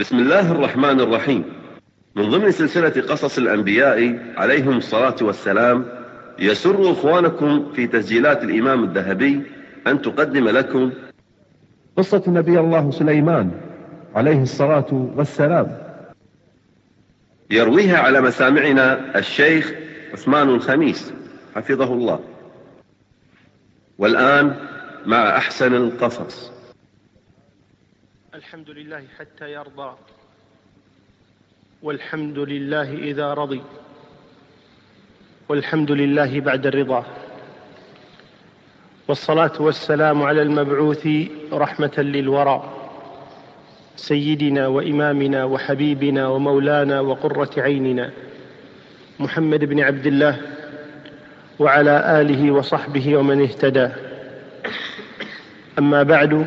بسم الله الرحمن الرحيم. من ضمن سلسلة قصص الأنبياء عليهم الصلاة والسلام، يسر إخوانكم في تسجيلات الإمام الذهبي أن تقدم لكم قصة نبي الله سليمان عليه الصلاة والسلام، يرويها على مسامعنا الشيخ عثمان الخميس حفظه الله. والآن مع أحسن القصص. الحمد لله حتى يرضى، والحمد لله إذا رضي، والحمد لله بعد الرضا، والصلاة والسلام على المبعوث رحمة للورى، سيدنا وإمامنا وحبيبنا ومولانا وقرة عيننا محمد بن عبد الله، وعلى آله وصحبه ومن اهتدى. أما بعد،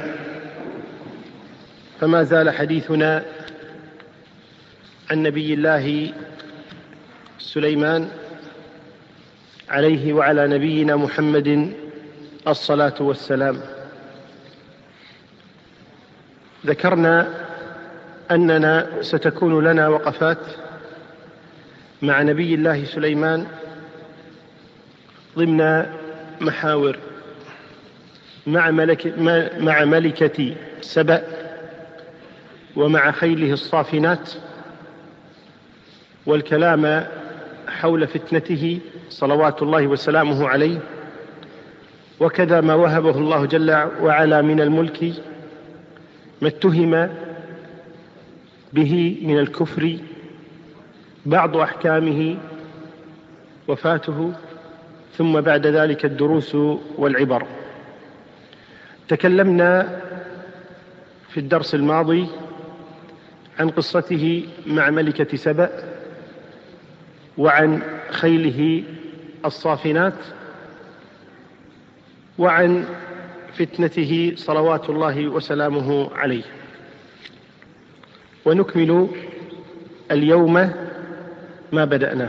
فما زال حديثنا عن نبي الله سليمان عليه وعلى نبينا محمد الصلاة والسلام. ذكرنا أننا ستكون لنا وقفات مع نبي الله سليمان ضمن محاور مع ملكة سبأ، ومع خيله الصافنات، والكلام حول فتنته صلوات الله وسلامه عليه، وكذا ما وهبه الله جل وعلا من الملك، ما اتهم به من الكفر، بعض أحكامه، وفاته، ثم بعد ذلك الدروس والعبر. تكلمنا في الدرس الماضي عن قصته مع ملكة سبأ، وعن خيله الصافنات، وعن فتنته صلوات الله وسلامه عليه. ونكمل اليوم ما بدأناه،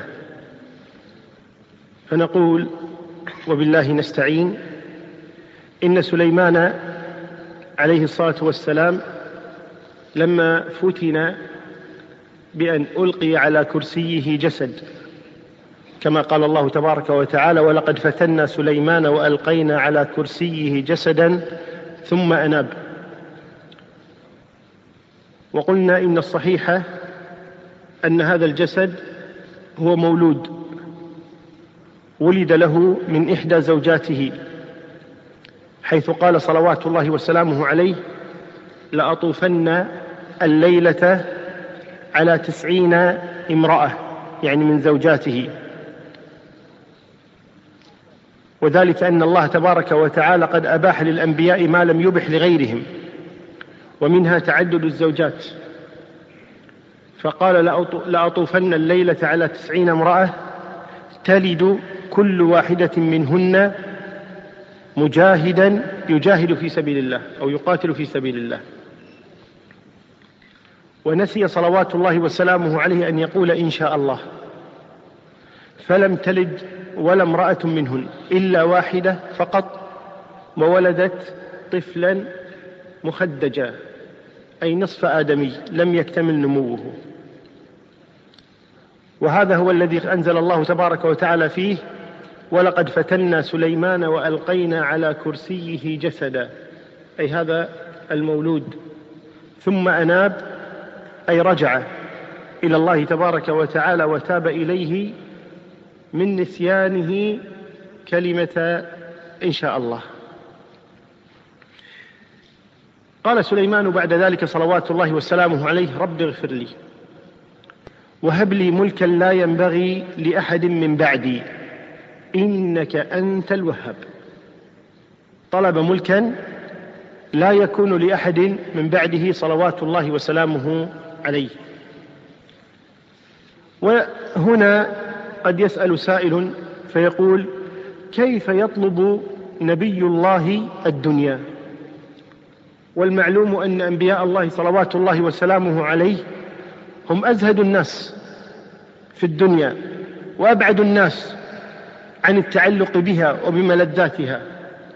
فنقول وبالله نستعين: إن سليمان عليه الصلاة والسلام لما فتن بأن ألقي على كرسيه جسد، كما قال الله تبارك وتعالى: ولقد فتنا سليمان وألقينا على كرسيه جسدا ثم أناب. وقلنا إن الصحيح أن هذا الجسد هو مولود ولد له من إحدى زوجاته، حيث قال صلوات الله وسلامه عليه: لأطوفن الليلة على 90 امرأة، يعني من زوجاته. وذلك أن الله تبارك وتعالى قد أباح للأنبياء ما لم يبح لغيرهم، ومنها تعدد الزوجات، فقال: لأطوفن الليلة على 90 امرأة تلد كل واحدة منهن مجاهدا يجاهد في سبيل الله أو يقاتل في سبيل الله. ونسي صلوات الله وسلامه عليه أن يقول إن شاء الله، فلم تلد ولا امرأة منهن إلا واحدة فقط، وولدت طفلا مخدجا، أي نصف آدمي لم يكتمل نموه. وهذا هو الذي أنزل الله تبارك وتعالى فيه: ولقد فتنا سليمان وألقينا على كرسيه جسدا، أي هذا المولود. ثم أناب، أي رجع إلى الله تبارك وتعالى وتاب إليه من نسيانه كلمة إن شاء الله. قال سليمان بعد ذلك صلوات الله وسلامه عليه: رب اغفر لي وهب لي ملكا لا ينبغي لأحد من بعدي إنك أنت الوهاب. طلب ملكا لا يكون لأحد من بعده صلوات الله وسلامه عليه. وهنا قد يسأل سائل فيقول: كيف يطلب نبي الله الدنيا؟ والمعلوم أن أنبياء الله صلوات الله وسلامه عليه هم أزهد الناس في الدنيا، وأبعد الناس عن التعلق بها وبملذاتها،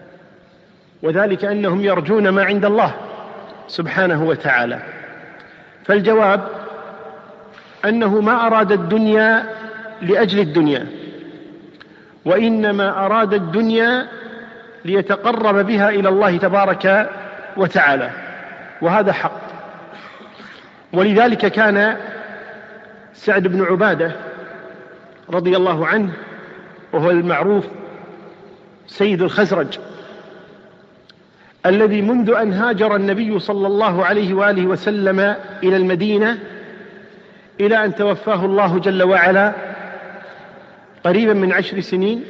وذلك أنهم يرجون ما عند الله سبحانه وتعالى. فالجواب أنه ما أراد الدنيا لأجل الدنيا، وإنما أراد الدنيا ليتقرب بها إلى الله تبارك وتعالى، وهذا حق. ولذلك كان سعد بن عبادة رضي الله عنه، وهو المعروف سيد الخزرج، الذي منذ أن هاجر النبي صلى الله عليه وآله وسلم إلى المدينة إلى أن توفاه الله جل وعلا قريبا من 10 سنين،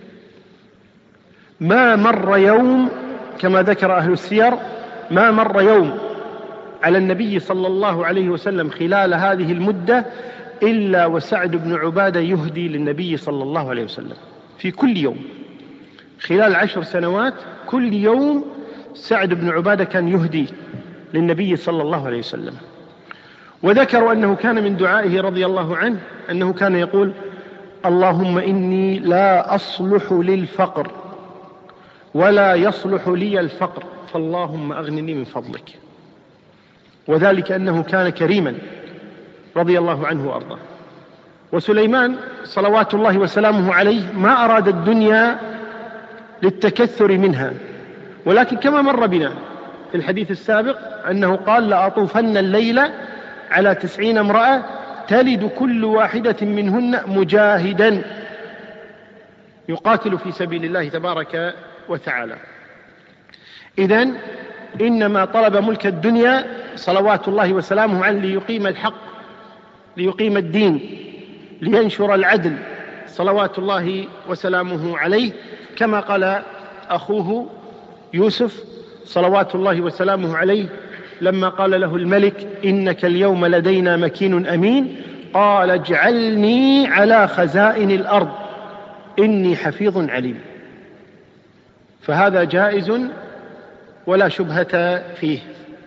ما مر يوم كما ذكر أهل السير، ما مر يوم على النبي صلى الله عليه وسلم خلال هذه المدة إلا وسعد بن عبادة يهدي للنبي صلى الله عليه وسلم في كل يوم. خلال 10 سنوات كل يوم سعد بن عبادة كان يهدي للنبي صلى الله عليه وسلم. وذكروا أنه كان من دعائه رضي الله عنه أنه كان يقول: اللهم إني لا أصلح للفقر ولا يصلح لي الفقر، فاللهم أغنني من فضلك. وذلك أنه كان كريما رضي الله عنه وأرضاه. وسليمان صلوات الله وسلامه عليه ما أراد الدنيا للتكثر منها، ولكن كما مر بنا في الحديث السابق أنه قال: لأطوفن الليل على 90 امرأة تلد كل واحدة منهن مجاهدا يقاتل في سبيل الله تبارك وتعالى. إذن إنما طلب ملك الدنيا صلوات الله وسلامه عليه ليقيم الحق، ليقيم الدين، لينشر العدل صلوات الله وسلامه عليه، كما قال أخوه يوسف صلوات الله وسلامه عليه لما قال له الملك: إنك اليوم لدينا مكين أمين، قال: اجعلني على خزائن الأرض إني حفيظ عليم. فهذا جائز ولا شبهة فيه.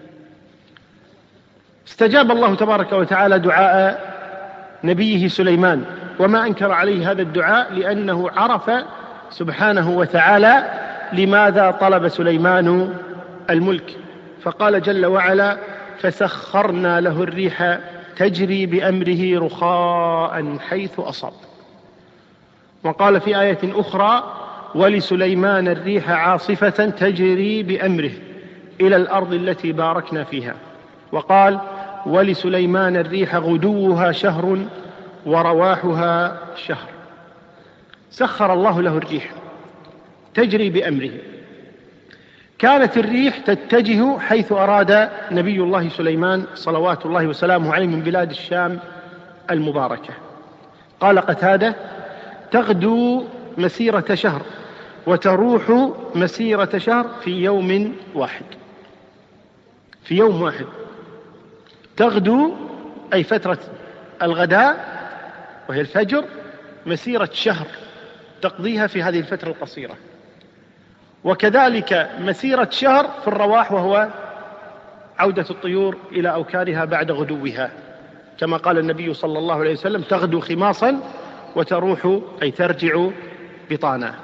استجاب الله تبارك وتعالى دعاء نبيه سليمان، وما أنكر عليه هذا الدعاء لأنه عرف سبحانه وتعالى لماذا طلب سليمان الملك. فقال جل وعلا: فسخرنا له الريح تجري بأمره رخاء حيث أصاب. وقال في آية أخرى: ولسليمان الريح عاصفة تجري بأمره إلى الأرض التي باركنا فيها. وقال: ولسليمان الريح غدوها شهر ورواحها شهر. سخر الله له الريح تجري بأمره. كانت الريح تتجه حيث أراد نبي الله سليمان صلوات الله وسلامه عليه من بلاد الشام المباركة. قال قتادة: تغدو مسيرة شهر وتروح مسيرة شهر في يوم واحد. في يوم واحد تغدو أي فترة الغداء وهي الفجر، مسيرة شهر تقضيها في هذه الفترة القصيرة. وكذلك مسيرة شهر في الرواح، وهو عودة الطيور إلى أوكارها بعد غدوها، كما قال النبي صلى الله عليه وسلم: تغدو خماصا وتروح أي ترجع بطانا.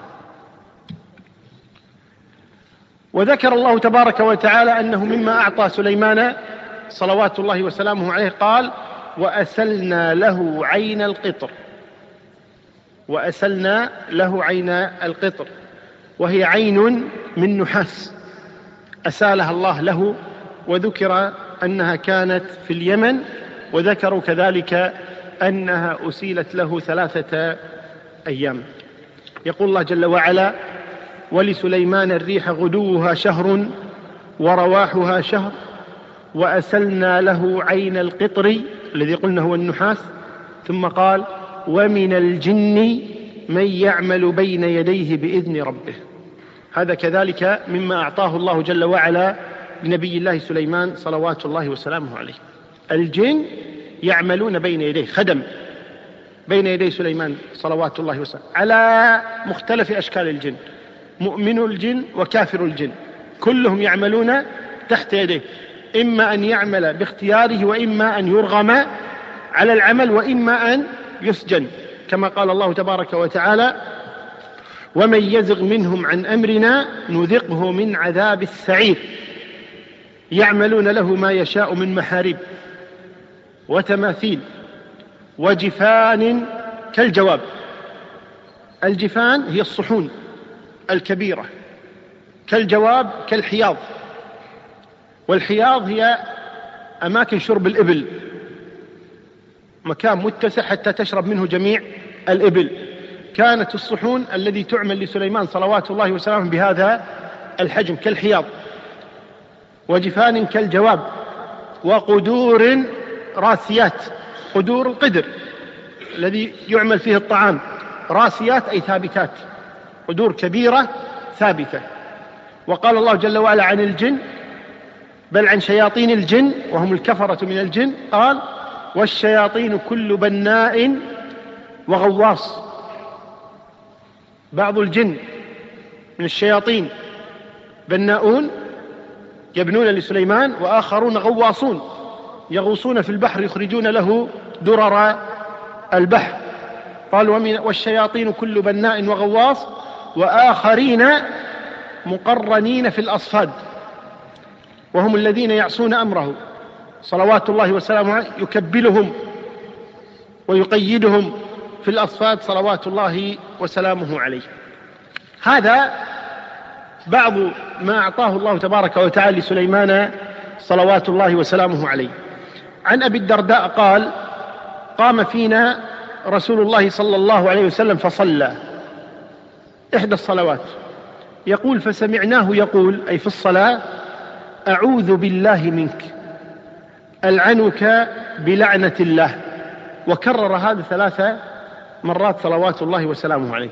وذكر الله تبارك وتعالى أنه مما أعطى سليمان صلوات الله وسلامه عليه قال: وأسلنا له عين القطر. وأسلنا له عين القطر، وهي عين من نحاس أسالها الله له، وذكر أنها كانت في اليمن، وذكروا كذلك أنها أسيلت له 3 أيام. يقول الله جل وعلا: ولسليمان الريح غدوها شهر ورواحها شهر وأسلنا له عين القطر الذي قلنا هو النحاس. ثم قال: ومن الجن من يعمل بين يديه بإذن ربه. هذا كذلك مما أعطاه الله جل وعلا لنبي الله سليمان صلوات الله وسلامه عليه. الجن يعملون بين يديه، خدم بين يدي سليمان صلوات الله وسلامه على مختلف أشكال الجن، مؤمن الجن وكافر الجن، كلهم يعملون تحت يديه، إما أن يعمل باختياره، وإما أن يرغم على العمل، وإما أن يسجن، كما قال الله تبارك وتعالى: ومن يزغ منهم عن أمرنا نذقه من عذاب السعير. يعملون له ما يشاء من محاريب وتماثيل وجفان كالجواب. الجفان هي الصحون الكبيرة، كالجواب كالحياض، والحياض هي أماكن شرب الإبل، مكان متسع حتى تشرب منه جميع الإبل. كانت الصحون الذي تعمل لسليمان صلوات الله وسلامه بهذا الحجم كالحياض، وجفان كالجواب، وقدور راسيات. قدور القدر الذي يعمل فيه الطعام، راسيات أي ثابتات، قدور كبيرة ثابتة. وقال الله جل وعلا عن الجن، بل عن شياطين الجن وهم الكفرة من الجن، قال والشياطين كل بناء وغواص. بعض الجن من الشياطين بناؤون يبنون لسليمان، وآخرون غواصون يغوصون في البحر يخرجون له درر البحر. قال والشياطين كل بناء وغواص، وآخرين مقرنين في الأصفاد، وهم الذين يعصون أمره صلوات الله وسلامه عليه، يكبلهم ويقيدهم في الأصفاد صلوات الله وسلامه عليه. هذا بعض ما أعطاه الله تبارك وتعالى لسليمان صلوات الله وسلامه عليه. عن أبي الدرداء قال قام فينا رسول الله صلى الله عليه وسلم فصلى إحدى الصلوات، يقول فسمعناه يقول أي في الصلاة أعوذ بالله منك، ألعنك بلعنة الله، وكرر هذا 3 مرات صلوات الله وسلامه عليه.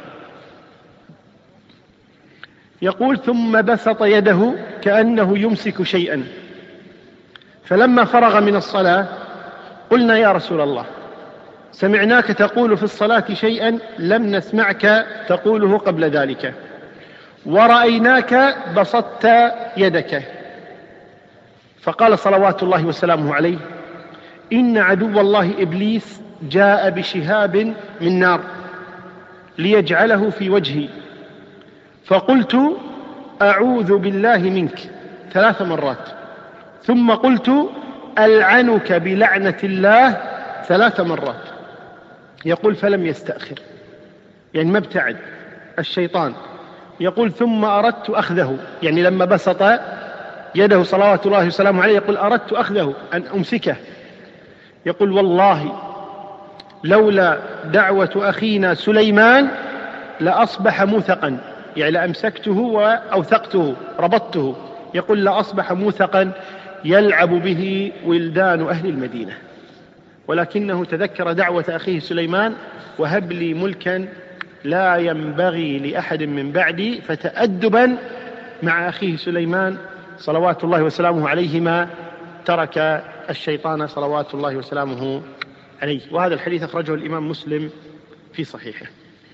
يقول ثم بسط يده كأنه يمسك شيئا، فلما فرغ من الصلاة قلنا يا رسول الله سمعناك تقول في الصلاة شيئا لم نسمعك تقوله قبل ذلك، ورأيناك بسطت يدك. فقال صلوات الله وسلامه عليه إن عدو الله إبليس جاء بشهاب من نار ليجعله في وجهي، فقلت أعوذ بالله منك 3 مرات، ثم قلت ألعنك بلعنة الله 3 مرات. يقول فلم يستأخر، يعني ما ابتعد الشيطان. يقول ثم أردت أخذه، يعني لما بسط يده صلوات الله وسلامه عليه يقول أردت أخذه أن أمسكه. يقول والله لولا دعوة أخينا سليمان لأصبح موثقا، يعني لأمسكته وأوثقته ربطته. يقول لأصبح موثقا يلعب به ولدان أهل المدينة، ولكنه تذكر دعوة أخيه سليمان وهب لي ملكا لا ينبغي لأحد من بعدي، فتأدبا مع أخيه سليمان صلوات الله وسلامه عليهما ترك الشيطان صلوات الله وسلامه عليه. وهذا الحديث أخرجه الإمام مسلم في صحيحه.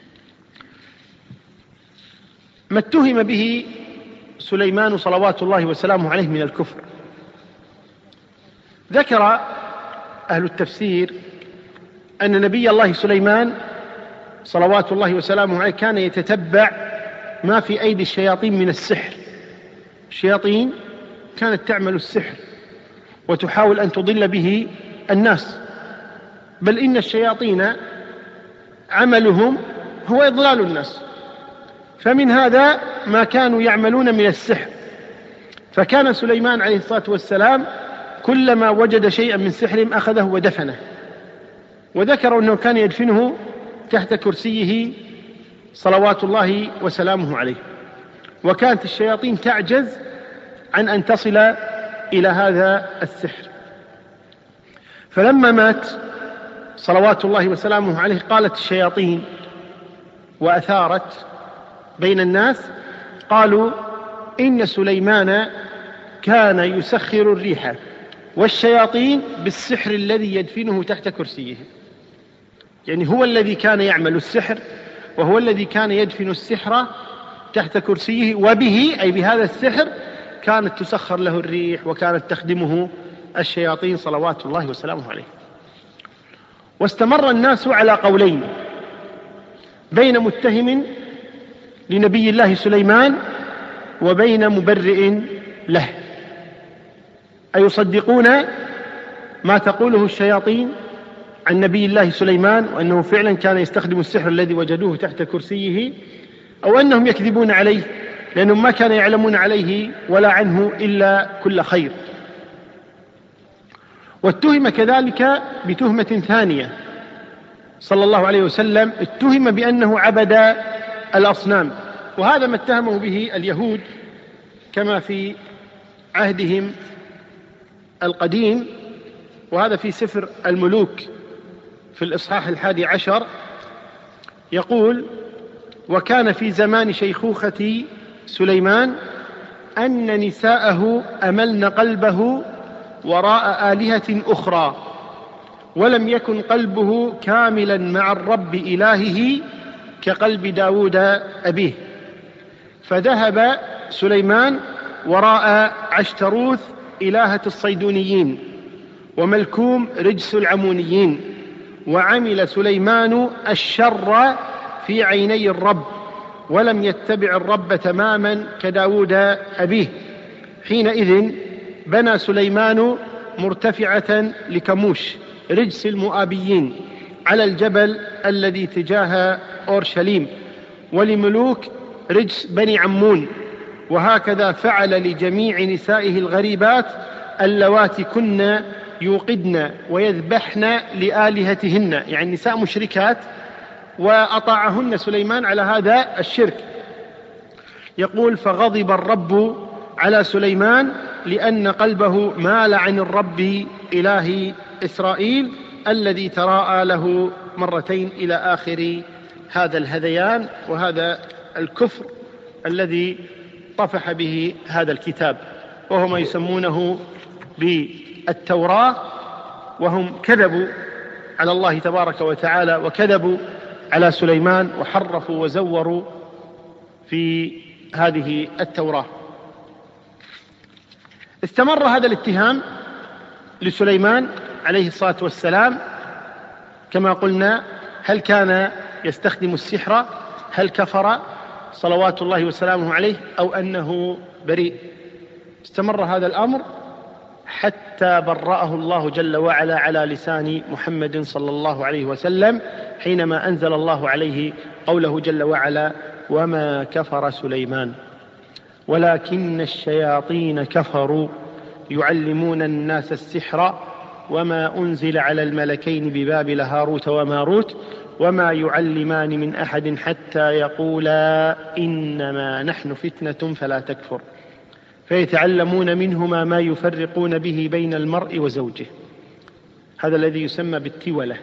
ما اتهم به سليمان صلوات الله وسلامه عليه من الكفر، ذكر أهل التفسير أن نبي الله سليمان صلوات الله وسلامه عليه كان يتتبع ما في أيدي الشياطين من السحر. الشياطين كانت تعمل السحر وتحاول أن تضل به الناس، بل إن الشياطين عملهم هو إضلال الناس، فمن هذا ما كانوا يعملون من السحر. فكان سليمان عليه الصلاة والسلام كلما وجد شيئا من سحرهم أخذه ودفنه، وذكروا أنه كان يدفنه تحت كرسيه صلوات الله وسلامه عليه. وكانت الشياطين تعجز عن أن تصل إلى هذا السحر. فلما مات صلوات الله وسلامه عليه قالت الشياطين وأثارت بين الناس، قالوا إن سليمان كان يسخر الريح والشياطين بالسحر الذي يدفنه تحت كرسيه، يعني هو الذي كان يعمل السحر وهو الذي كان يدفن السحر تحت كرسيه، وبه أي بهذا السحر كانت تسخر له الريح وكانت تخدمه الشياطين صلوات الله وسلامه عليه. واستمر الناس على قولين بين متهم لنبي الله سليمان وبين مبرئ له، أيصدقون ما تقوله الشياطين عن نبي الله سليمان وأنه فعلا كان يستخدم السحر الذي وجدوه تحت كرسيه، أو أنهم يكذبون عليه لأنهم ما كانوا يعلمون عليه ولا عنه إلا كل خير. واتهم كذلك بتهمة ثانية صلى الله عليه وسلم، اتهم بأنه عبد الأصنام، وهذا ما اتهمه به اليهود كما في عهدهم القديم، وهذا في سفر الملوك في الإصحاح 11 يقول: وكان في زمان شيخوخة سليمان أن نساءه أملن قلبه وراء آلهة أخرى، ولم يكن قلبه كاملا مع الرب إلهه كقلب داود أبيه، فذهب سليمان وراء عشتروث إلهة الصيدونيين وملكوم رجس العمونيين، وعمل سليمان الشر في عيني الرب، ولم يتبع الرب تماما كداود أبيه. حينئذ بنى سليمان مرتفعة لكموش رجس المؤابيين على الجبل الذي تجاه أورشليم، ولملوك رجس بني عمون، وهكذا فعل لجميع نسائه الغريبات اللواتي كن يوقدن ويذبحن لآلهتهن، يعني نساء مشركات، وأطاعهن سليمان على هذا الشرك. يقول: فغضب الرب على سليمان لأن قلبه مال عن الرب إله إسرائيل الذي تراءى له مرتين إلى آخر هذا الهذيان وهذا الكفر الذي طفح به هذا الكتاب، وهو ما يسمونه بالتوراة، وهم كذبوا على الله تبارك وتعالى وكذبوا على سليمان وحرفوا وزوروا في هذه التوراة. استمر هذا الاتهام لسليمان عليه الصلاة والسلام كما قلنا. هل كان يستخدم السحر؟ هل كفر صلوات الله وسلامه عليه أو أنه بريء؟ استمر هذا الأمر حتى برأه الله جل وعلا على لسان محمد صلى الله عليه وسلم حينما أنزل الله عليه قوله جل وعلا: وما كفر سليمان ولكن الشياطين كفروا يعلمون الناس السحر وما أنزل على الملكين ببابل هاروت وماروت وما يعلمان من أحد حتى يقولا إنما نحن فتنة فلا تكفر فيتعلمون منهما ما يفرقون به بين المرء وزوجه. هذا الذي يسمى بالتولة.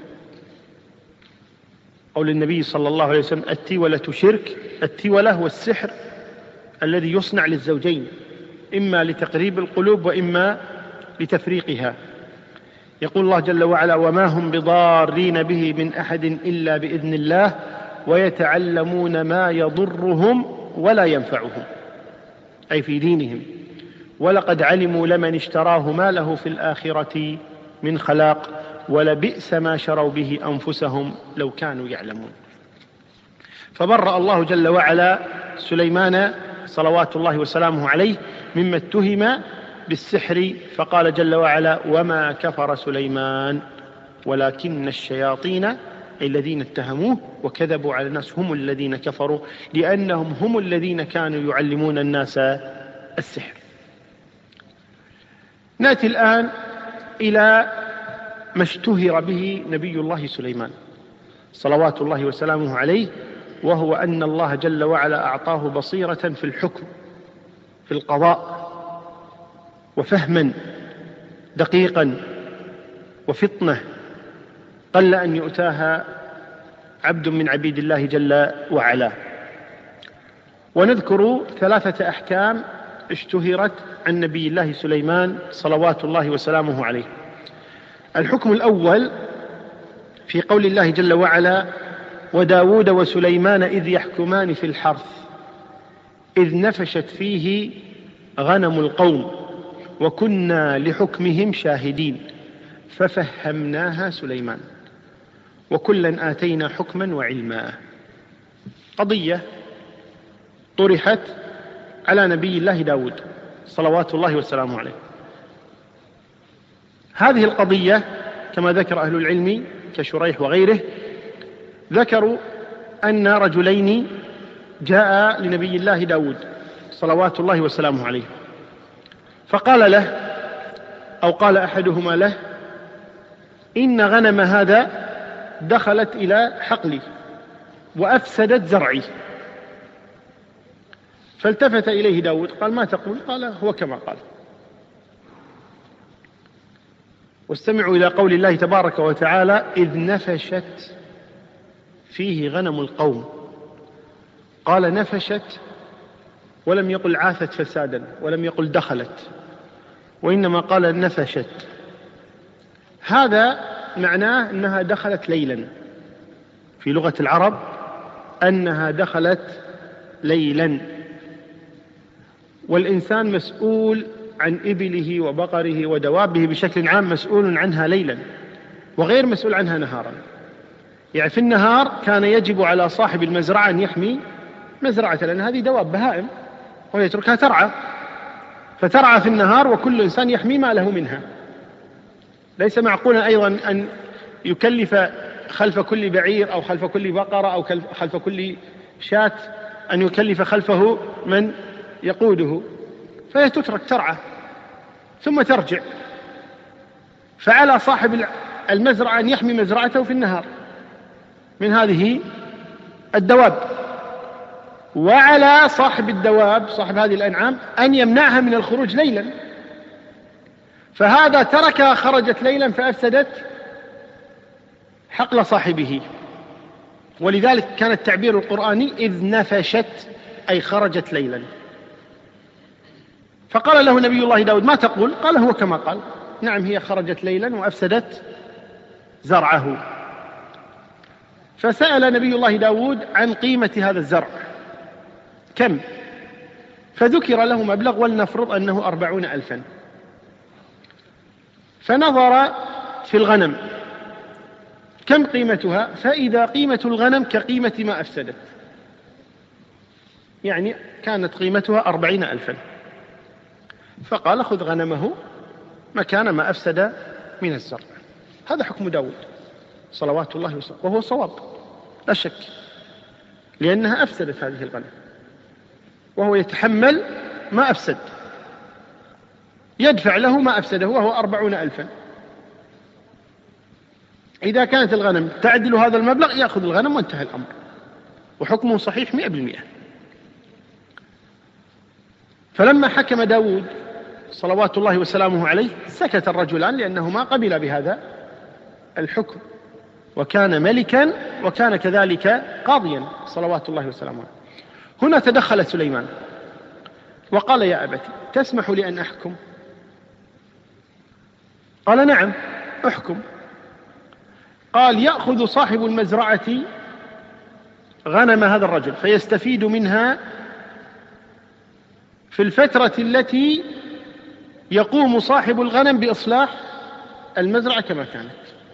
قول النبي صلى الله عليه وسلم: التولة شرك. التولة هو السحر الذي يصنع للزوجين، إما لتقريب القلوب وإما لتفريقها. يقول الله جل وعلا: وما هم بضارين به من أحد إلا بإذن الله ويتعلمون ما يضرهم ولا ينفعهم، أي في دينهم، ولقد علموا لمن اشتراه ما له في الآخرة من خلاق ولبئس ما شروا به أنفسهم لو كانوا يعلمون. فبرأ الله جل وعلا سليمان صلوات الله وسلامه عليه مما اتهم بالسحر، فقال جل وعلا: وما كفر سليمان ولكن الشياطين، أي الذين اتهموه وكذبوا على الناس، هم الذين كفروا لأنهم هم الذين كانوا يعلمون الناس السحر. نأتي الآن إلى ما اشتهر به نبي الله سليمان صلوات الله وسلامه عليه، وهو أن الله جل وعلا أعطاه بصيرة في الحكم في القضاء، وفهما دقيقا وفطنة قل أن يؤتاها عبد من عبيد الله جل وعلا. ونذكر 3 أحكام اشتهرت عن نبي الله سليمان صلوات الله وسلامه عليه. الحكم الأول في قول الله جل وعلا: وداود وسليمان إذ يحكمان في الحرث إذ نفشت فيه غنم القوم وكنا لحكمهم شاهدين ففهمناها سليمان وكلا آتينا حكما وعلما. قضية طرحت على نبي الله داود صلوات الله وسلامه عليه. هذه القضية كما ذكر أهل العلم كشريح وغيره، ذكروا أن رجلين جاء لنبي الله داود صلوات الله وسلامه عليه، فقال له أو قال أحدهما له: إن غنم هذا دخلت إلى حقلي وأفسدت زرعي. فالتفت إليه داود قال: ما تقول؟ قال: هو كما قال. واستمعوا إلى قول الله تبارك وتعالى: إذ نفشت فيه غنم القوم. قال نفشت ولم يقل عاثت فسادا، ولم يقل دخلت، وإنما قال نفشت. هذا معناه أنها دخلت ليلا، في لغة العرب أنها دخلت ليلا. والإنسان مسؤول عن إبله وبقره ودوابه بشكل عام، مسؤول عنها ليلا وغير مسؤول عنها نهارا. يعني في النهار كان يجب على صاحب المزرعة أن يحمي مزرعة، لأن هذه دواب بهائم ويتركها ترعى، فترعى في النهار وكل إنسان يحمي ما له منها. ليس معقولا أيضا أن يكلف خلف كل بعير أو خلف كل بقرة أو خلف كل شاة أن يكلف خلفه من يقوده، فهي تترك ترعى ثم ترجع. فعلى صاحب المزرعة أن يحمي مزرعته في النهار من هذه الدواب، وعلى صاحب الدواب صاحب هذه الأنعام أن يمنعها من الخروج ليلا. فهذا تركها خرجت ليلا فأفسدت حقل صاحبه. ولذلك كان التعبير القرآني إذ نفشت، أي خرجت ليلا. فقال له نبي الله داود: ما تقول؟ قال: هو كما قال، نعم هي خرجت ليلا وأفسدت زرعه. فسأل نبي الله داود عن قيمة هذا الزرع كم، فذكر له مبلغ، ولنفرض أنه 40,000. فنظر في الغنم كم قيمتها، فإذا قيمة الغنم كقيمة ما أفسدت، يعني كانت قيمتها 40,000. فقال: خذ غنمه مكان ما أفسد من الزرع. هذا حكم داود صلوات الله وسلامه، وهو صواب لا شك، لأنها أفسدت هذه الغنم وهو يتحمل ما أفسد، يدفع له ما أفسده وهو 40,000. إذا كانت الغنم تعدل هذا المبلغ يأخذ الغنم وانتهى الأمر، وحكمه صحيح 100%. فلما حكم داود صلوات الله وسلامه عليه سكت الرجلان، لأنهما قبل بهذا الحكم، وكان ملكا وكان كذلك قاضيا صلوات الله وسلامه عليه. هنا تدخل سليمان وقال: يا أبتي تسمح لي أن أحكم؟ قال: نعم أحكم. قال: يأخذ صاحب المزرعة غنم هذا الرجل فيستفيد منها في الفترة التي يقوم صاحب الغنم بإصلاح المزرعة كما كانت.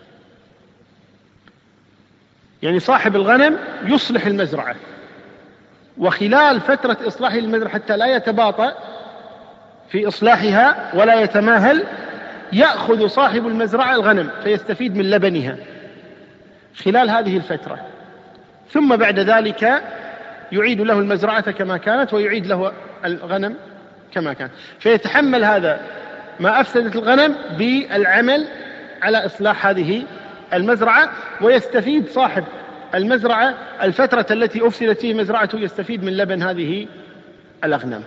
يعني صاحب الغنم يصلح المزرعة، وخلال فترة إصلاح المزرعة حتى لا يتباطأ في إصلاحها ولا يتماهل، يأخذ صاحب المزرعة الغنم فيستفيد من لبنها خلال هذه الفترة، ثم بعد ذلك يعيد له المزرعة كما كانت ويعيد له الغنم كما كان، فيتحمل هذا ما أفسدت الغنم بالعمل على إصلاح هذه المزرعة، ويستفيد صاحب المزرعة الفترة التي أفسدت فيه مزرعته يستفيد من لبن هذه الأغنام.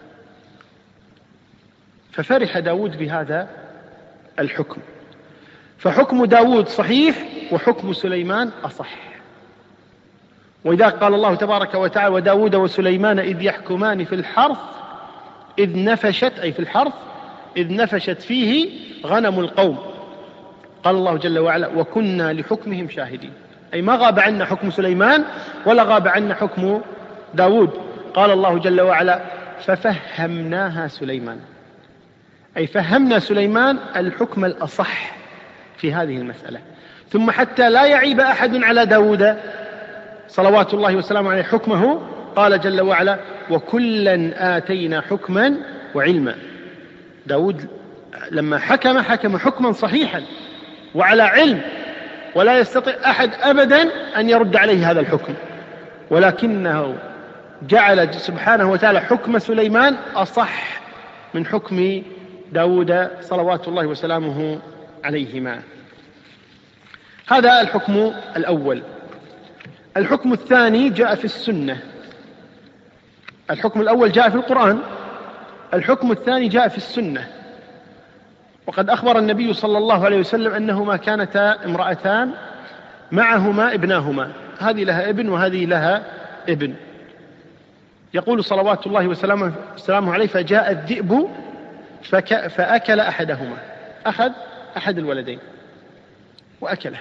ففرح داود بهذا الحكم. فحكم داود صحيح وحكم سليمان أصح. وإذا قال الله تبارك وتعالى: وداود وسليمان إذ يحكمان في الحرث إذ نفشت، أي في الحرث إذ نفشت فيه غنم القوم. قال الله جل وعلا: وكنا لحكمهم شاهدين، أي ما غاب عنا حكم سليمان ولا غاب عنا حكم داود. قال الله جل وعلا: ففهمناها سليمان، أي فهمنا سليمان الحكم الأصح في هذه المسألة. ثم حتى لا يعيب أحد على داود صلوات الله وسلامه عليه حكمه، قال جل وعلا: وكلا آتينا حكما وعلما. داود لما حكم حكما صحيحا وعلى علم، ولا يستطيع أحد أبدا أن يرد عليه هذا الحكم، ولكنه جعل سبحانه وتعالى حكم سليمان أصح من حكم داود صلوات الله وسلامه عليهما. هذا الحكم الأول. الحكم الثاني جاء في السنة. الحكم الأول جاء في القرآن، الحكم الثاني جاء في السنة. وقد أخبر النبي صلى الله عليه وسلم أنهما كانتا امرأتان معهما ابناهما، هذه لها ابن وهذه لها ابن. يقول صلوات الله وسلامه عليه: فجاء الذئب فأكل أحدهما، أخذ أحد الولدين وأكله،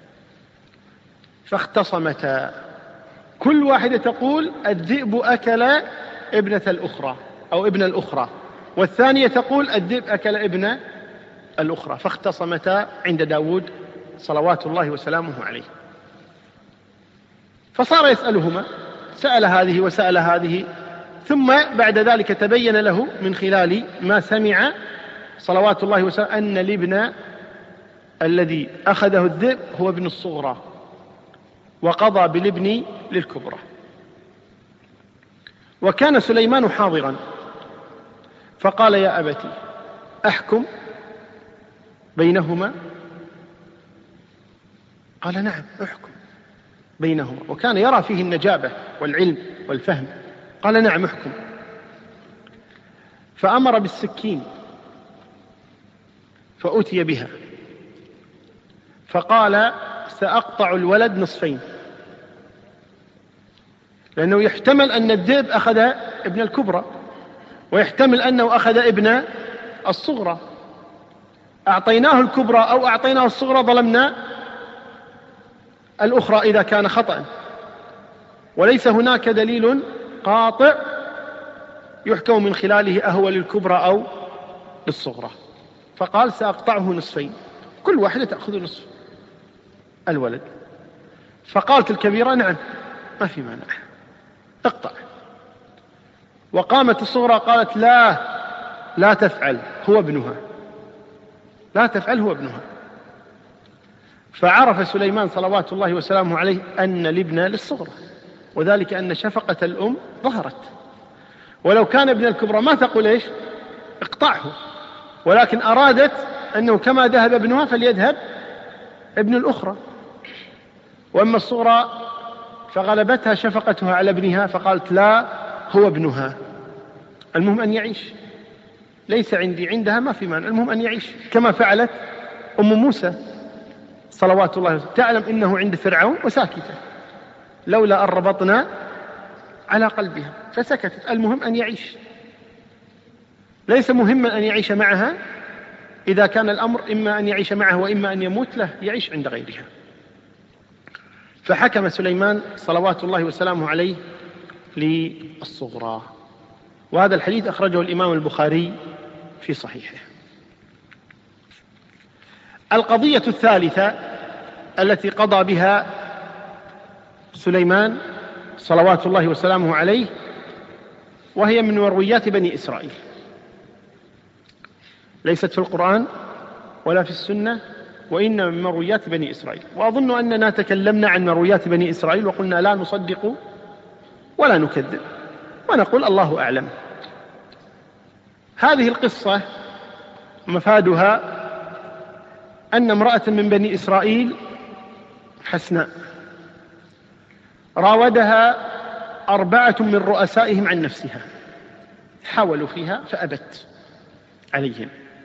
فاختصمتا، كل واحدة تقول الذئب أكل ابنة الأخرى أو ابن الأخرى، والثانية تقول الذئب أكل ابن الأخرى، فاختصمتا عند داود صلوات الله وسلامه عليه. فصار يسألهما، سأل هذه وسأل هذه، ثم بعد ذلك تبين له من خلال ما سمع صلوات الله وسلامه أن الابن الذي أخذه الذئب هو ابن الصغرى، وقضى بالابن للكبرى. وكان سليمان حاضرا، فقال: يا أبتي أحكم بينهما؟ قال: نعم أحكم بينهما، وكان يرى فيه النجابة والعلم والفهم. قال: نعم أحكم. فأمر بالسكين فأتي بها، فقال: سأقطع الولد نصفين، لأنه يحتمل أن الذئب أخذ ابن الكبرى، ويحتمل أنه أخذ ابن الصغرى. أعطيناه الكبرى أو أعطيناه الصغرى ظلمنا الأخرى إذا كان خطأ، وليس هناك دليل قاطع يحكم من خلاله أهو للكبرى أو للصغرى. فقال: سأقطعه نصفين، كل واحدة تأخذ نصف الولد. فقالت الكبيرة: نعم ما في مانع، اقطع. وقامت الصغرى قالت: لا تفعل، هو ابنها، لا تفعل، هو ابنها. فعرف سليمان صلوات الله وسلامه عليه أن الابن للصغرى، وذلك أن شفقة الأم ظهرت. ولو كان ابن الكبرى ما تقول إيش؟ اقطعه، ولكن أرادت أنه كما ذهب ابنها فليذهب ابن الأخرى. وأما الصغرى فغلبتها شفقتها على ابنها، فقالت: لا، هو ابنها، المهم أن يعيش، ليس عندها ما في مانع، المهم أن يعيش، كما فعلت أم موسى صلوات الله وسلامه، تعلم إنه عند فرعون وساكتة، لولا أن ربطنا على قلبها فسكتت، المهم أن يعيش، ليس مهما أن يعيش معها، إذا كان الأمر إما أن يعيش معها وإما أن يموت له، يعيش عند غيرها. فحكم سليمان صلوات الله وسلامه عليه للصغرى. وهذا الحديث أخرجه الإمام البخاري في صحيحه. القضية الثالثة التي قضى بها سليمان صلوات الله وسلامه عليه، وهي من مرويات بني إسرائيل، ليست في القرآن ولا في السنة، وإنما من مرويات بني إسرائيل. وأظن أننا تكلمنا عن مرويات بني إسرائيل وقلنا لا نصدق ولا نكذب، ونقول الله أعلم. هذه القصة مفادها أن امرأة من بني إسرائيل حسناء راودها 4 من رؤسائهم عن نفسها، حاولوا فيها فأبت عليهم،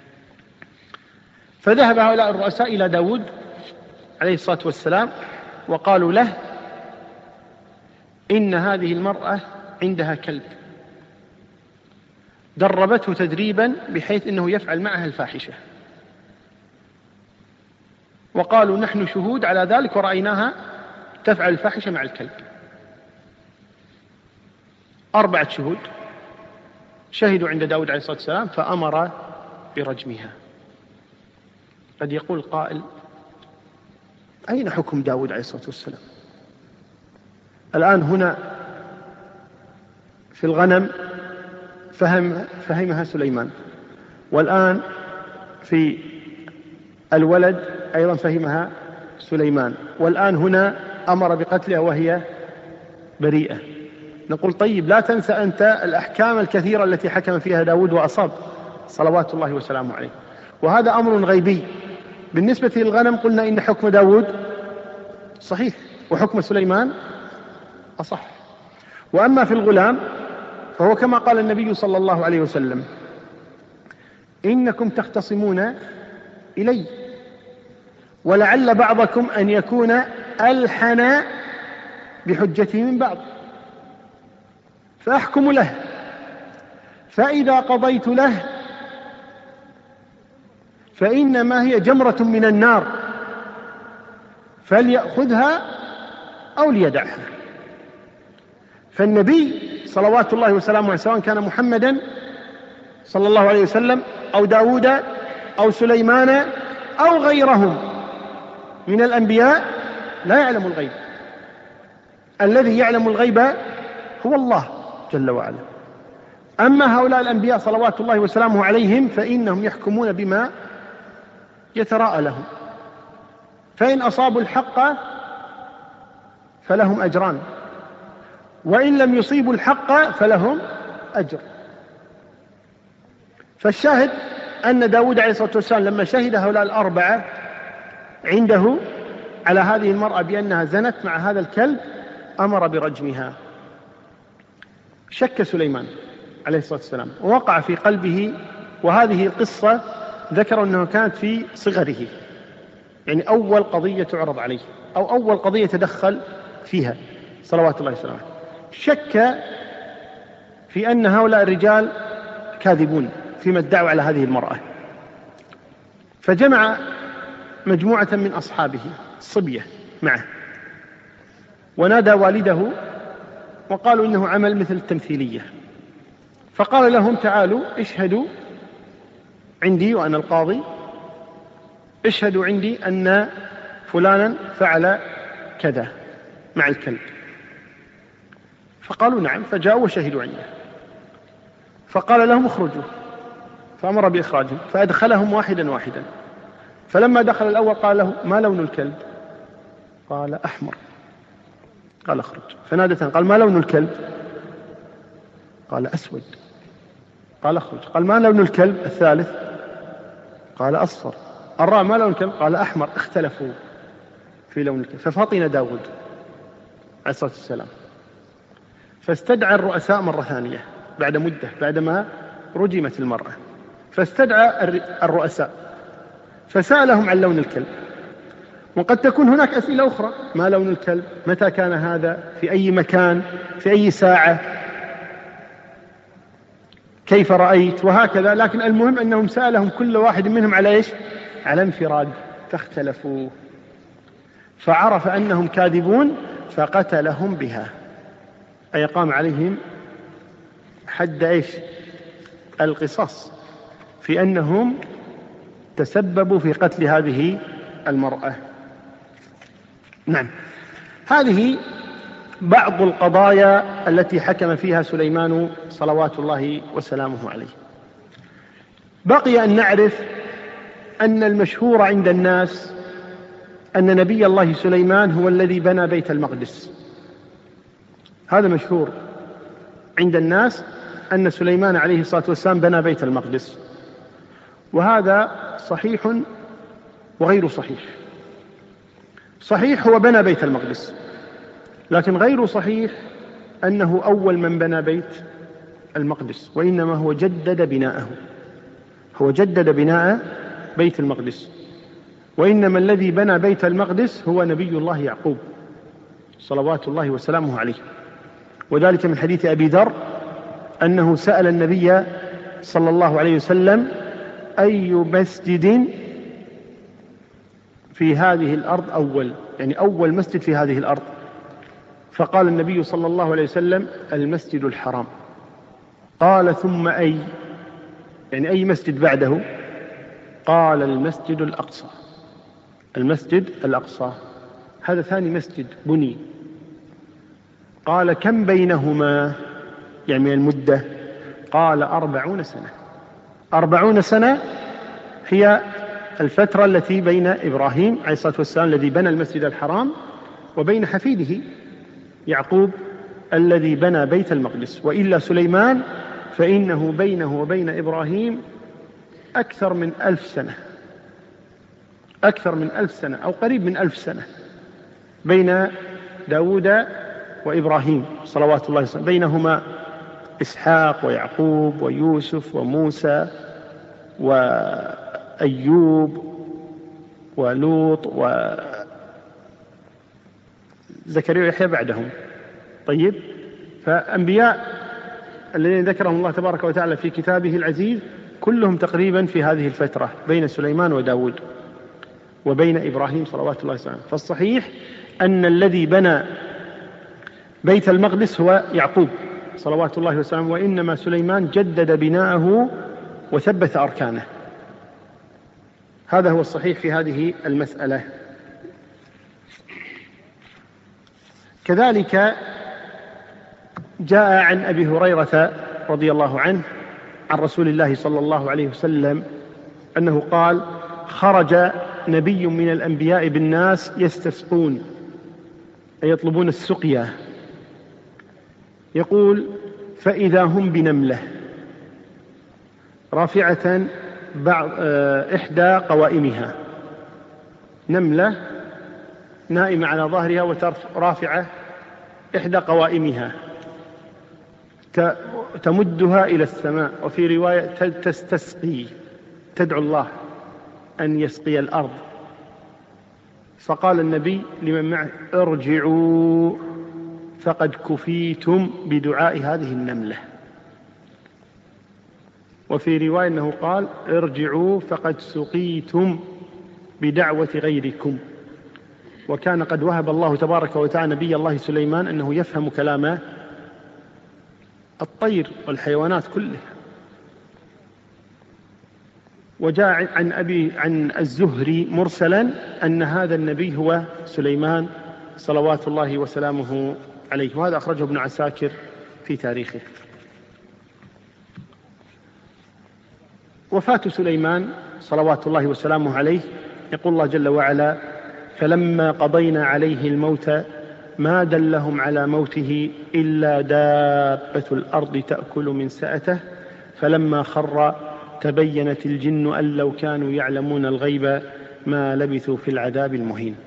فذهب هؤلاء الرؤساء إلى داود عليه الصلاة والسلام وقالوا له: إن هذه المرأة عندها كلب دربته تدريبا بحيث أنه يفعل معها الفاحشة، وقالوا: نحن شهود على ذلك ورأيناها تفعل الفاحشة مع الكلب. 4 شهود شهدوا عند داود عليه الصلاة والسلام، فأمر برجمها. قد يقول قائل: أين حكم داود عليه الصلاة والسلام؟ الآن هنا في الغنم فهمها سليمان، والآن في الولد أيضا فهمها سليمان، والآن هنا أمر بقتلها وهي بريئة. نقول طيب لا تنسى أنت الأحكام الكثيرة التي حكم فيها داود وأصاب صلوات الله وسلامه عليه، وهذا أمر غيبي. بالنسبة للغنم قلنا إن حكم داود صحيح وحكم سليمان أصح. وأما في الغلام فهو كما قال النبي صلى الله عليه وسلم: إنكم تختصمون إلي ولعل بعضكم أن يكون ألحن بحجته من بعض، فأحكم له، فإذا قضيت له فإنما هي جمرة من النار فليأخذها أو ليدعها. فالنبي صلوات الله وسلامه عليه سواء كان محمدا صلى الله عليه وسلم أو داود أو سليمان أو غيرهم من الأنبياء لا يعلم الغيب، الذي يعلم الغيب هو الله جل وعلا. أما هؤلاء الأنبياء صلوات الله وسلامه عليهم فإنهم يحكمون بما يتراءى لهم، فإن أصابوا الحق فلهم أجران، وإن لم يصيبوا الحق فلهم أجر. فالشاهد أن داود عليه الصلاة والسلام لما شهد هؤلاء الأربعة عنده على هذه المرأة بأنها زنت مع هذا الكلب أمر برجمها. شك سليمان عليه الصلاة والسلام ووقع في قلبه، وهذه القصة ذكروا أنه كانت في صغره، يعني أول قضية تعرض عليه أو أول قضية تدخل فيها صلوات الله وسلامه. شك في أن هؤلاء الرجال كاذبون فيما ادعوا على هذه المرأة، فجمع مجموعة من أصحابه الصبية معه ونادى والده وقالوا إنه عمل مثل التمثيلية، فقال لهم: تعالوا اشهدوا عندي وأنا القاضي، اشهدوا عندي أن فلانا فعل كذا مع الكلب. فقالوا: نعم. فجاءوا وشهدوا عنده، فقال لهم: اخرجوا، فأمر بإخراجهم، فأدخلهم واحدا واحدا. فلما دخل الأول قال له: ما لون الكلب؟ قال: أحمر. قال: اخرج. فنادى قال: ما لون الكلب؟ قال: أسود. قال: اخرج. قال: ما لون الكلب الثالث؟ قال: أصفر. الرابع: ما لون الكلب؟ قال: أحمر. اختلفوا في لون الكلب. ففطن داود عليه الصلاة والسلام، فاستدعى الرؤساء مرة ثانية بعد مدة بعدما رجمت المرأة، فاستدعى الرؤساء فسألهم عن لون الكلب. وقد تكون هناك أسئلة أخرى: ما لون الكلب؟ متى كان هذا؟ في أي مكان؟ في أي ساعة؟ كيف رأيت؟ وهكذا. لكن المهم أنهم سألهم كل واحد منهم على إيش؟ على انفراد، فاختلفوا، فعرف أنهم كاذبون فقتلهم بها، أي قام عليهم حد إيش؟ القصاص، في أنهم تسببوا في قتل هذه المرأة. نعم، هذه بعض القضايا التي حكم فيها سليمان صلوات الله وسلامه عليه. بقي أن نعرف أن المشهور عند الناس أن نبي الله سليمان هو الذي بنى بيت المقدس. هذا مشهور عند الناس أن سليمان عليه الصلاة والسلام بنى بيت المقدس، وهذا صحيح وغير صحيح. صحيح هو بنى بيت المقدس، لكن غير صحيح أنه أول من بنى بيت المقدس، وإنما هو جدد بناءه، هو جدد بناء بيت المقدس. وإنما الذي بنى بيت المقدس هو نبي الله يعقوب صلوات الله وسلامه عليه، وذلك من حديث أبي ذر أنه سأل النبي صلى الله عليه وسلم: أي مسجد في هذه الأرض أول، يعني أول مسجد في هذه الأرض؟ فقال النبي صلى الله عليه وسلم: المسجد الحرام. قال: ثم أي، يعني أي مسجد بعده؟ قال: المسجد الأقصى. المسجد الأقصى هذا ثاني مسجد بني. قال: كم بينهما، يعني المدة؟ قال: 40 سنة. 40 سنة هي الفترة التي بين إبراهيم عليه الصلاة والسلام الذي بنى المسجد الحرام وبين حفيده يعقوب الذي بنى بيت المقدس. وإلا سليمان فإنه بينه وبين إبراهيم أكثر من 1000 سنة، أكثر من 1000 سنة أو قريب من 1000 سنة بين داود وإبراهيم صلوات الله وسلامه، بينهما إسحاق ويعقوب ويوسف وموسى وأيوب ولوط وزكريا ويحيى بعدهم. طيب، فأنبياء الذين ذكرهم الله تبارك وتعالى في كتابه العزيز كلهم تقريبا في هذه الفترة بين سليمان وداود وبين إبراهيم صلوات الله وسلامه. فالصحيح أن الذي بنى بيت المقدس هو يعقوب صلوات الله وسلامه، وإنما سليمان جدد بناءه وثبت أركانه. هذا هو الصحيح في هذه المسألة. كذلك جاء عن أبي هريرة رضي الله عنه عن رسول الله صلى الله عليه وسلم أنه قال: خرج نبي من الأنبياء بالناس يستسقون، أي يطلبون السقيا، يقول: فإذا هم بنملة رافعة إحدى قوائمها، نملة نائمة على ظهرها ورافعة إحدى قوائمها تمدها إلى السماء، وفي رواية تستسقي، تدعو الله أن يسقي الأرض. فقال النبي لمن معه: ارجعوا فقد كفيتم بدعاء هذه النملة. وفي رواية أنه قال: ارجعوا فقد سقيتم بدعوة غيركم. وكان قد وهب الله تبارك وتعالى نبي الله سليمان أنه يفهم كلام الطير والحيوانات كلها. وجاء عن الزهري مرسلا أن هذا النبي هو سليمان صلوات الله وسلامه عليه، وهذا أخرجه ابن عساكر في تاريخه. وفاة سليمان صلوات الله وسلامه عليه، يقول الله جل وعلا: فلما قضينا عليه الموت ما دلهم على موته إلا دابة الأرض تأكل من سأته فلما خر تبينت الجن أن لو كانوا يعلمون الغيب ما لبثوا في العذاب المهين.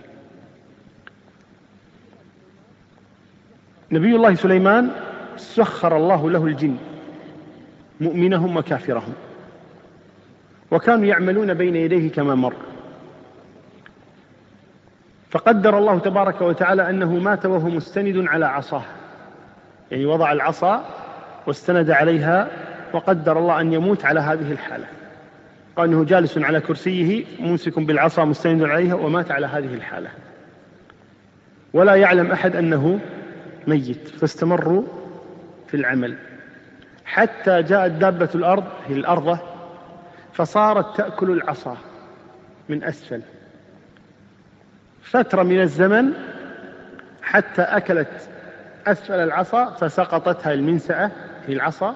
نبي الله سليمان سخر الله له الجن مؤمنهم وكافرهم، وكانوا يعملون بين يديه كما مر. فقدر الله تبارك وتعالى أنه مات وهو مستند على عصاه، يعني وضع العصا واستند عليها، وقدر الله أن يموت على هذه الحالة. قال أنه جالس على كرسيه ممسك بالعصا مستند عليها، ومات على هذه الحالة، ولا يعلم أحد أنه ميت. فاستمروا في العمل حتى جاءت دابة الأرض، هي الأرضة، فصارت تأكل العصا من أسفل فترة من الزمن حتى أكلت أسفل العصا فسقطتها المنسأة، هي العصا،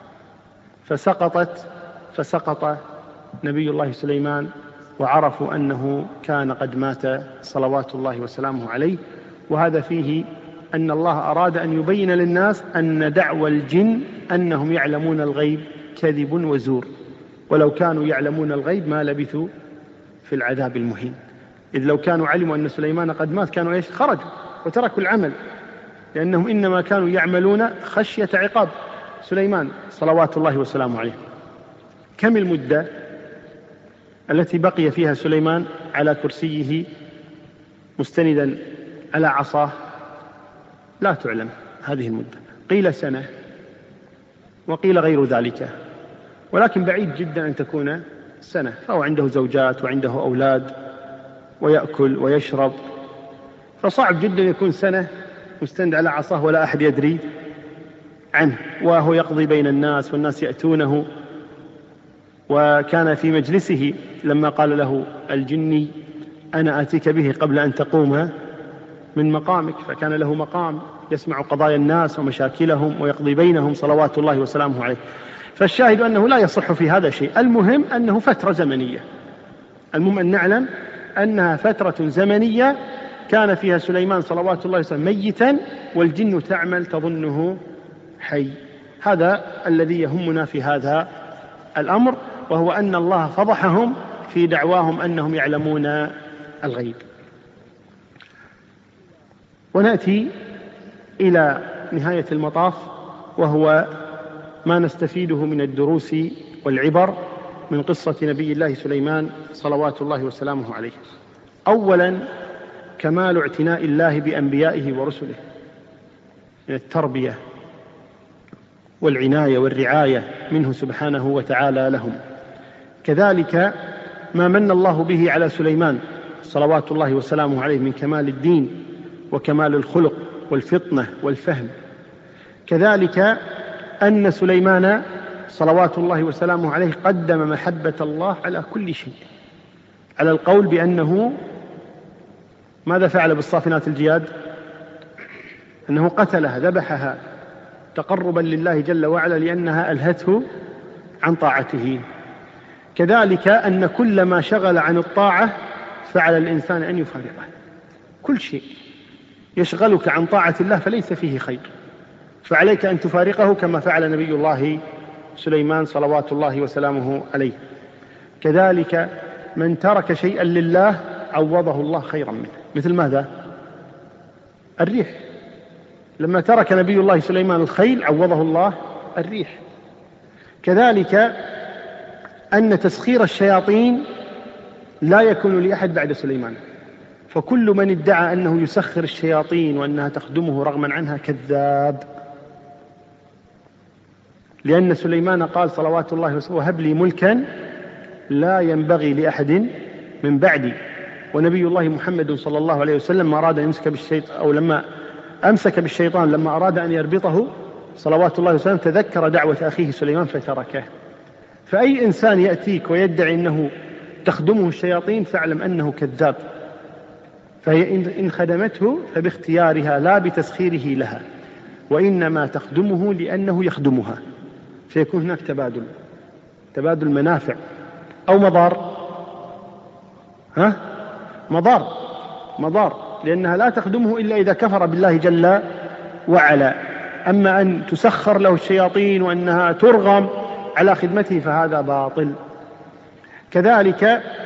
فسقط نبي الله سليمان، وعرفوا أنه كان قد مات صلوات الله وسلامه عليه. وهذا فيه أن الله أراد أن يبين للناس أن دعوى الجن أنهم يعلمون الغيب كذب وزور، ولو كانوا يعلمون الغيب ما لبثوا في العذاب المهين. إذ لو كانوا علموا أن سليمان قد مات كانوا خرجوا وتركوا العمل، لأنهم إنما كانوا يعملون خشية عقاب سليمان صلوات الله وسلامه عليه. كم المدة التي بقي فيها سليمان على كرسيه مستندا على عصاه؟ لا تعلم هذه المدة، قيل سنة وقيل غير ذلك، ولكن بعيد جدا أن تكون سنة. فهو عنده زوجات وعنده أولاد ويأكل ويشرب، فصعب جدا يكون سنة مستند على عصاه ولا أحد يدري عنه، وهو يقضي بين الناس والناس يأتونه. وكان في مجلسه لما قال له الجني: أنا آتيك به قبل أن تقوم من مقامك، فكان له مقام يسمع قضايا الناس ومشاكلهم ويقضي بينهم صلوات الله وسلامه عليه. فالشاهد أنه لا يصح في هذا شيء. المهم أنه فترة زمنية، المهم أن نعلم أنها فترة زمنية كان فيها سليمان صلوات الله وسلامه ميتا والجن تعمل تظنه حي. هذا الذي يهمنا في هذا الأمر، وهو أن الله فضحهم في دعواهم أنهم يعلمون الغيب. ونأتي إلى نهاية المطاف، وهو ما نستفيده من الدروس والعبر من قصة نبي الله سليمان صلوات الله وسلامه عليه. أولا كمال اعتناء الله بأنبيائه ورسله من التربية والعناية والرعاية منه سبحانه وتعالى لهم. كذلك ما من الله به على سليمان صلوات الله وسلامه عليه من كمال الدين وكمال الخلق والفطنة والفهم. كذلك أن سليمان صلوات الله وسلامه عليه قدم محبة الله على كل شيء، على القول بأنه ماذا فعل بالصافنات الجياد؟ أنه قتلها ذبحها تقربا لله جل وعلا لأنها ألهته عن طاعته. كذلك أن كل ما شغل عن الطاعة فعل الإنسان أن يفارقه. كل شيء يشغلك عن طاعة الله فليس فيه خير، فعليك أن تفارقه كما فعل نبي الله سليمان صلوات الله وسلامه عليه. كذلك من ترك شيئا لله عوضه الله خيرا منه، مثل ماذا؟ الريح. لما ترك نبي الله سليمان الخيل عوضه الله الريح. كذلك أن تسخير الشياطين لا يكون لأحد بعد سليمان، فكل من ادعى أنه يسخر الشياطين وأنها تخدمه رغما عنها كذاب، لأن سليمان قال صلوات الله وسلامه وهب لي ملكا لا ينبغي لأحد من بعدي. ونبي الله محمد صلى الله عليه وسلم ما أراد أن يمسك بالشيطان، أو لما أمسك بالشيطان لما أراد أن يربطه صلوات الله وسلامه تذكر دعوة أخيه سليمان فتركه. فأي إنسان يأتيك ويدعي أنه تخدمه الشياطين فاعلم أنه كذاب، فهي إن خدمته فباختيارها لا بتسخيره لها، وإنما تخدمه لأنه يخدمها، فيكون هناك تبادل منافع أو مضار. مضار، لأنها لا تخدمه إلا إذا كفر بالله جل وعلا. أما أن تسخر له الشياطين وأنها ترغم على خدمته فهذا باطل. كذلك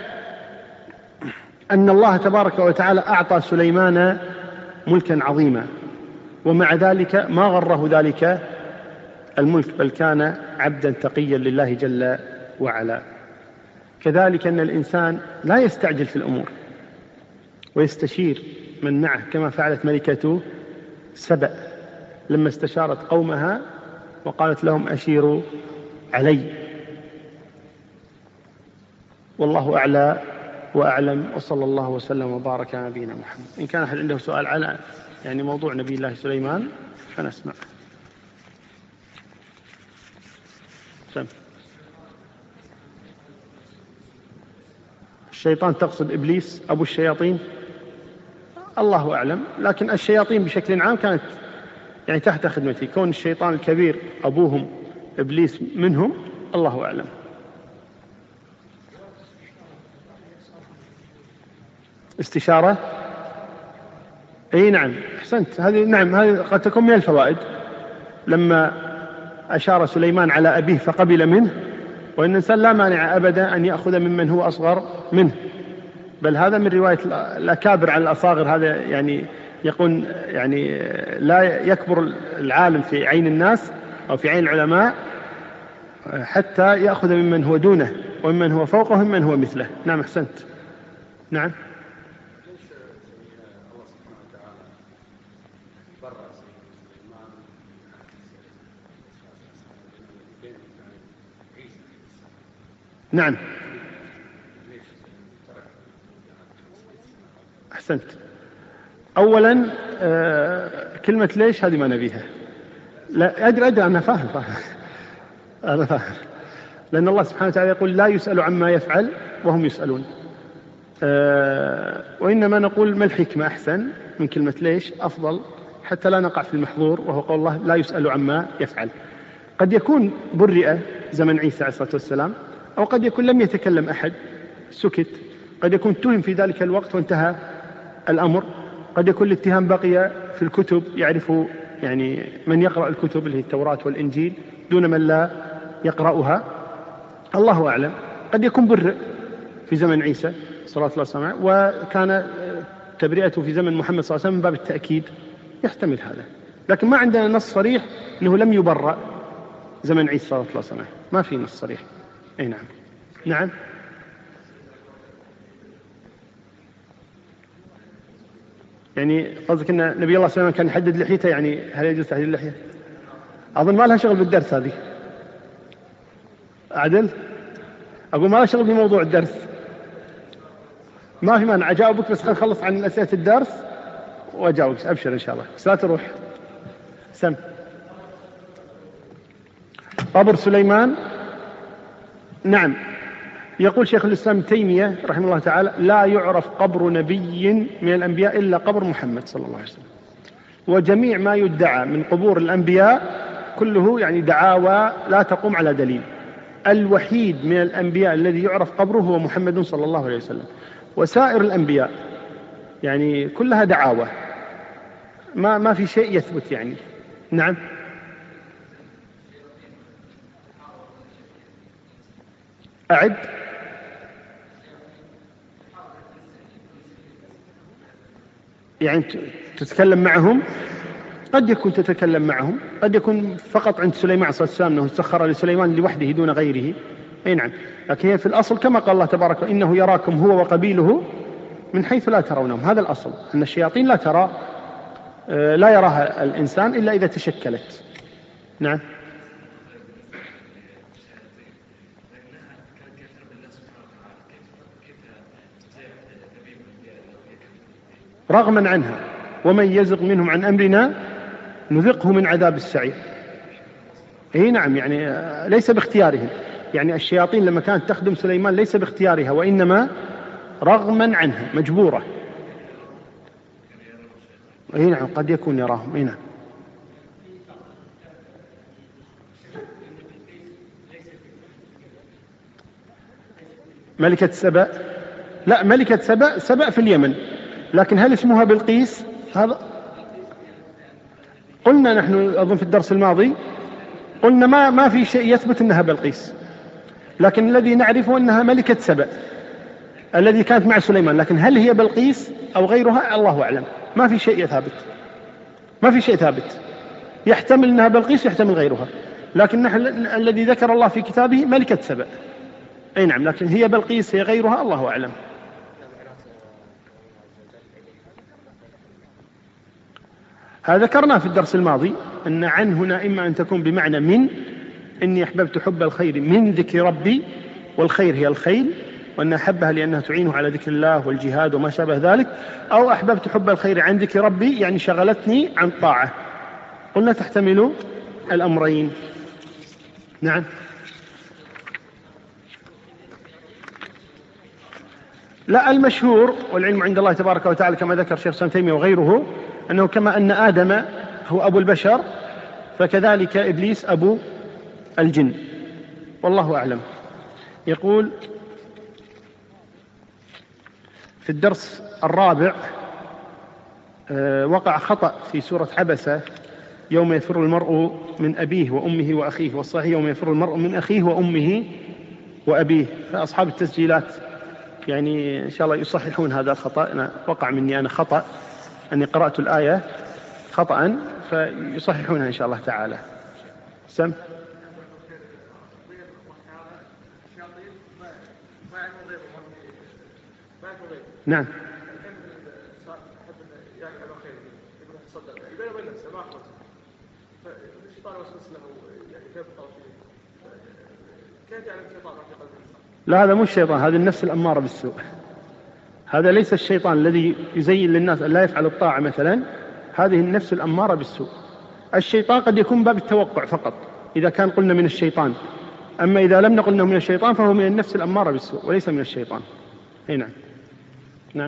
أن الله تبارك وتعالى أعطى سليمان ملكا عظيما، ومع ذلك ما غره ذلك الملك، بل كان عبدا تقيا لله جل وعلا. كذلك أن الإنسان لا يستعجل في الأمور ويستشير من معه، كما فعلت ملكة سبأ لما استشارت قومها وقالت لهم أشيروا علي. والله أعلى وأعلم، وصلى الله وسلم وبارك على نبينا محمد. إن كان أحد عنده سؤال على موضوع نبي الله سليمان فنسمع. الشيطان تقصد إبليس أبو الشياطين؟ الله أعلم، لكن الشياطين بشكل عام كانت تحت خدمتي. كون الشيطان الكبير أبوهم إبليس منهم الله أعلم. استشارة؟ أي نعم، أحسنت. هذه قد تكون من الفوائد. لما أشار سليمان على أبيه فقبل منه، وإن الإنسان لا مانع أبدا أن يأخذ ممن هو أصغر منه، بل هذا من رواية الأكابر عن الأصاغر. هذا يقول لا يكبر العالم في عين الناس أو في عين العلماء حتى يأخذ ممن هو دونه وممن هو فوقه وممن هو مثله. نعم أحسنت. نعم. نعم أحسنت. أولا كلمة ليش هذه ما نبيها. لا أدري أنا فاهم. أنا فاهم، لأن الله سبحانه وتعالى يقول لا يسأل عما يفعل وهم يسألون. وإنما نقول ما الحكمة أحسن من كلمة ليش، أفضل حتى لا نقع في المحظور، وهو قول الله لا يسأل عما يفعل. قد يكون برئ زمن عيسى عليه الصلاة والسلام، أو قد يكون لم يتكلم أحد سكت، قد يكون اتهم في ذلك الوقت وانتهى الأمر، قد يكون الاتهام بقي في الكتب، يعرف يعني من يقرأ الكتب اللي هي التوراة والإنجيل دون من لا يقرأها، الله أعلم. قد يكون برئ في زمن عيسى صلى الله عليه وسلم وكان تبرئته في زمن محمد صلى الله عليه وسلم من باب التأكيد، يحتمل هذا، لكن ما عندنا نص صريح أنه لم يبرأ زمن عيسى صلى الله عليه وسلم، ما في نص صريح. أي نعم. نعم. يعني قصدك أن نبي الله سليمان كان يحدد لحيته، يعني هل يجوز تحديد اللحية؟ أظن ما لها شغل بالدرس هذه. أعدل؟ أقول ما لها شغل بموضوع الدرس، ما في مانع أجاوبك، بس خلينا نخلص عن أسئلة الدرس وأجاوبك، أبشر إن شاء الله، بس لا تروح. سم. قبر سليمان. نعم، يقول شيخ الإسلام تيمية رحمه الله تعالى: لا يعرف قبر نبي من الأنبياء إلا قبر محمد صلى الله عليه وسلم، وجميع ما يدعى من قبور الأنبياء كله يعني دعاوى لا تقوم على دليل. الوحيد من الأنبياء الذي يعرف قبره هو محمد صلى الله عليه وسلم، وسائر الأنبياء يعني كلها دعاوى، ما في شيء يثبت يعني. نعم. أعد. يعني تتكلم معهم، قد يكون تتكلم معهم، قد يكون فقط عند سليمان عليه الصلاة والسلام أنه سخر لسليمان لوحده دون غيره. أي نعم، لكن هي في الأصل كما قال الله تبارك: إنه يراكم هو وقبيله من حيث لا ترونهم. هذا الأصل، أن الشياطين لا يراها الإنسان إلا إذا تشكلت. نعم. رغما عنها، ومن يزغ منهم عن أمرنا نذقه من عذاب السعير. اي نعم، يعني ليس باختيارهم، يعني الشياطين لما كانت تخدم سليمان ليس باختيارها، وإنما رغما عنها، مجبورة. اي نعم، قد يكون يراهم. اي نعم. ملكة سبأ؟ لا، ملكة سبأ في اليمن، لكن هل اسمها بلقيس؟ هذا قلنا نحن أظن في الدرس الماضي، قلنا ما في شيء يثبت أنها بلقيس، لكن الذي نعرفه أنها ملكة سبأ الذي كانت مع سليمان، لكن هل هي بلقيس أو غيرها الله أعلم، ما في شيء ثابت، ما في شيء ثابت، يحتمل أنها بلقيس يحتمل غيرها، لكن نحن الذي ذكر الله في كتابه ملكة سبأ. أي نعم، لكن هي بلقيس هي غيرها الله أعلم. هذا ذكرنا في الدرس الماضي أن عن هنا إما أن تكون بمعنى من، إني أحببت حب الخير من ذكر ربي، والخير هي الخيل، وأن أحبها لأنها تعينه على ذكر الله والجهاد وما شابه ذلك، أو أحببت حب الخير عن ذكر ربي يعني شغلتني عن طاعة. قلنا تحتمل الأمرين. نعم. لا، المشهور والعلم عند الله تبارك وتعالى كما ذكر شيخ ابن تيمية وغيره أنه كما أن آدم هو أبو البشر فكذلك إبليس أبو الجن، والله أعلم. يقول في الدرس الرابع: وقع خطأ في سورة عبسة: يوم يفر المرء من أبيه وأمه وأخيه، والصحيح يوم يفر المرء من أخيه وأمه وأبيه. فأصحاب التسجيلات يعني إن شاء الله يصححون هذا الخطأ، أنا وقع مني أنا خطأ أني قرأت الآية خطأ، فيصححونها إن شاء الله تعالى. سم. نعم. لا، هذا مش الشيطان، هذا النفس الأمارة بالسوء. هذا ليس الشيطان الذي يزين للناس أن لا يفعل الطاعة مثلا، هذه النفس الأمارة بالسوء. الشيطان قد يكون باب التوقع فقط إذا كان قلنا من الشيطان، أما إذا لم نقل أنه من الشيطان فهو من النفس الأمارة بالسوء وليس من الشيطان. أي نعم. نعم.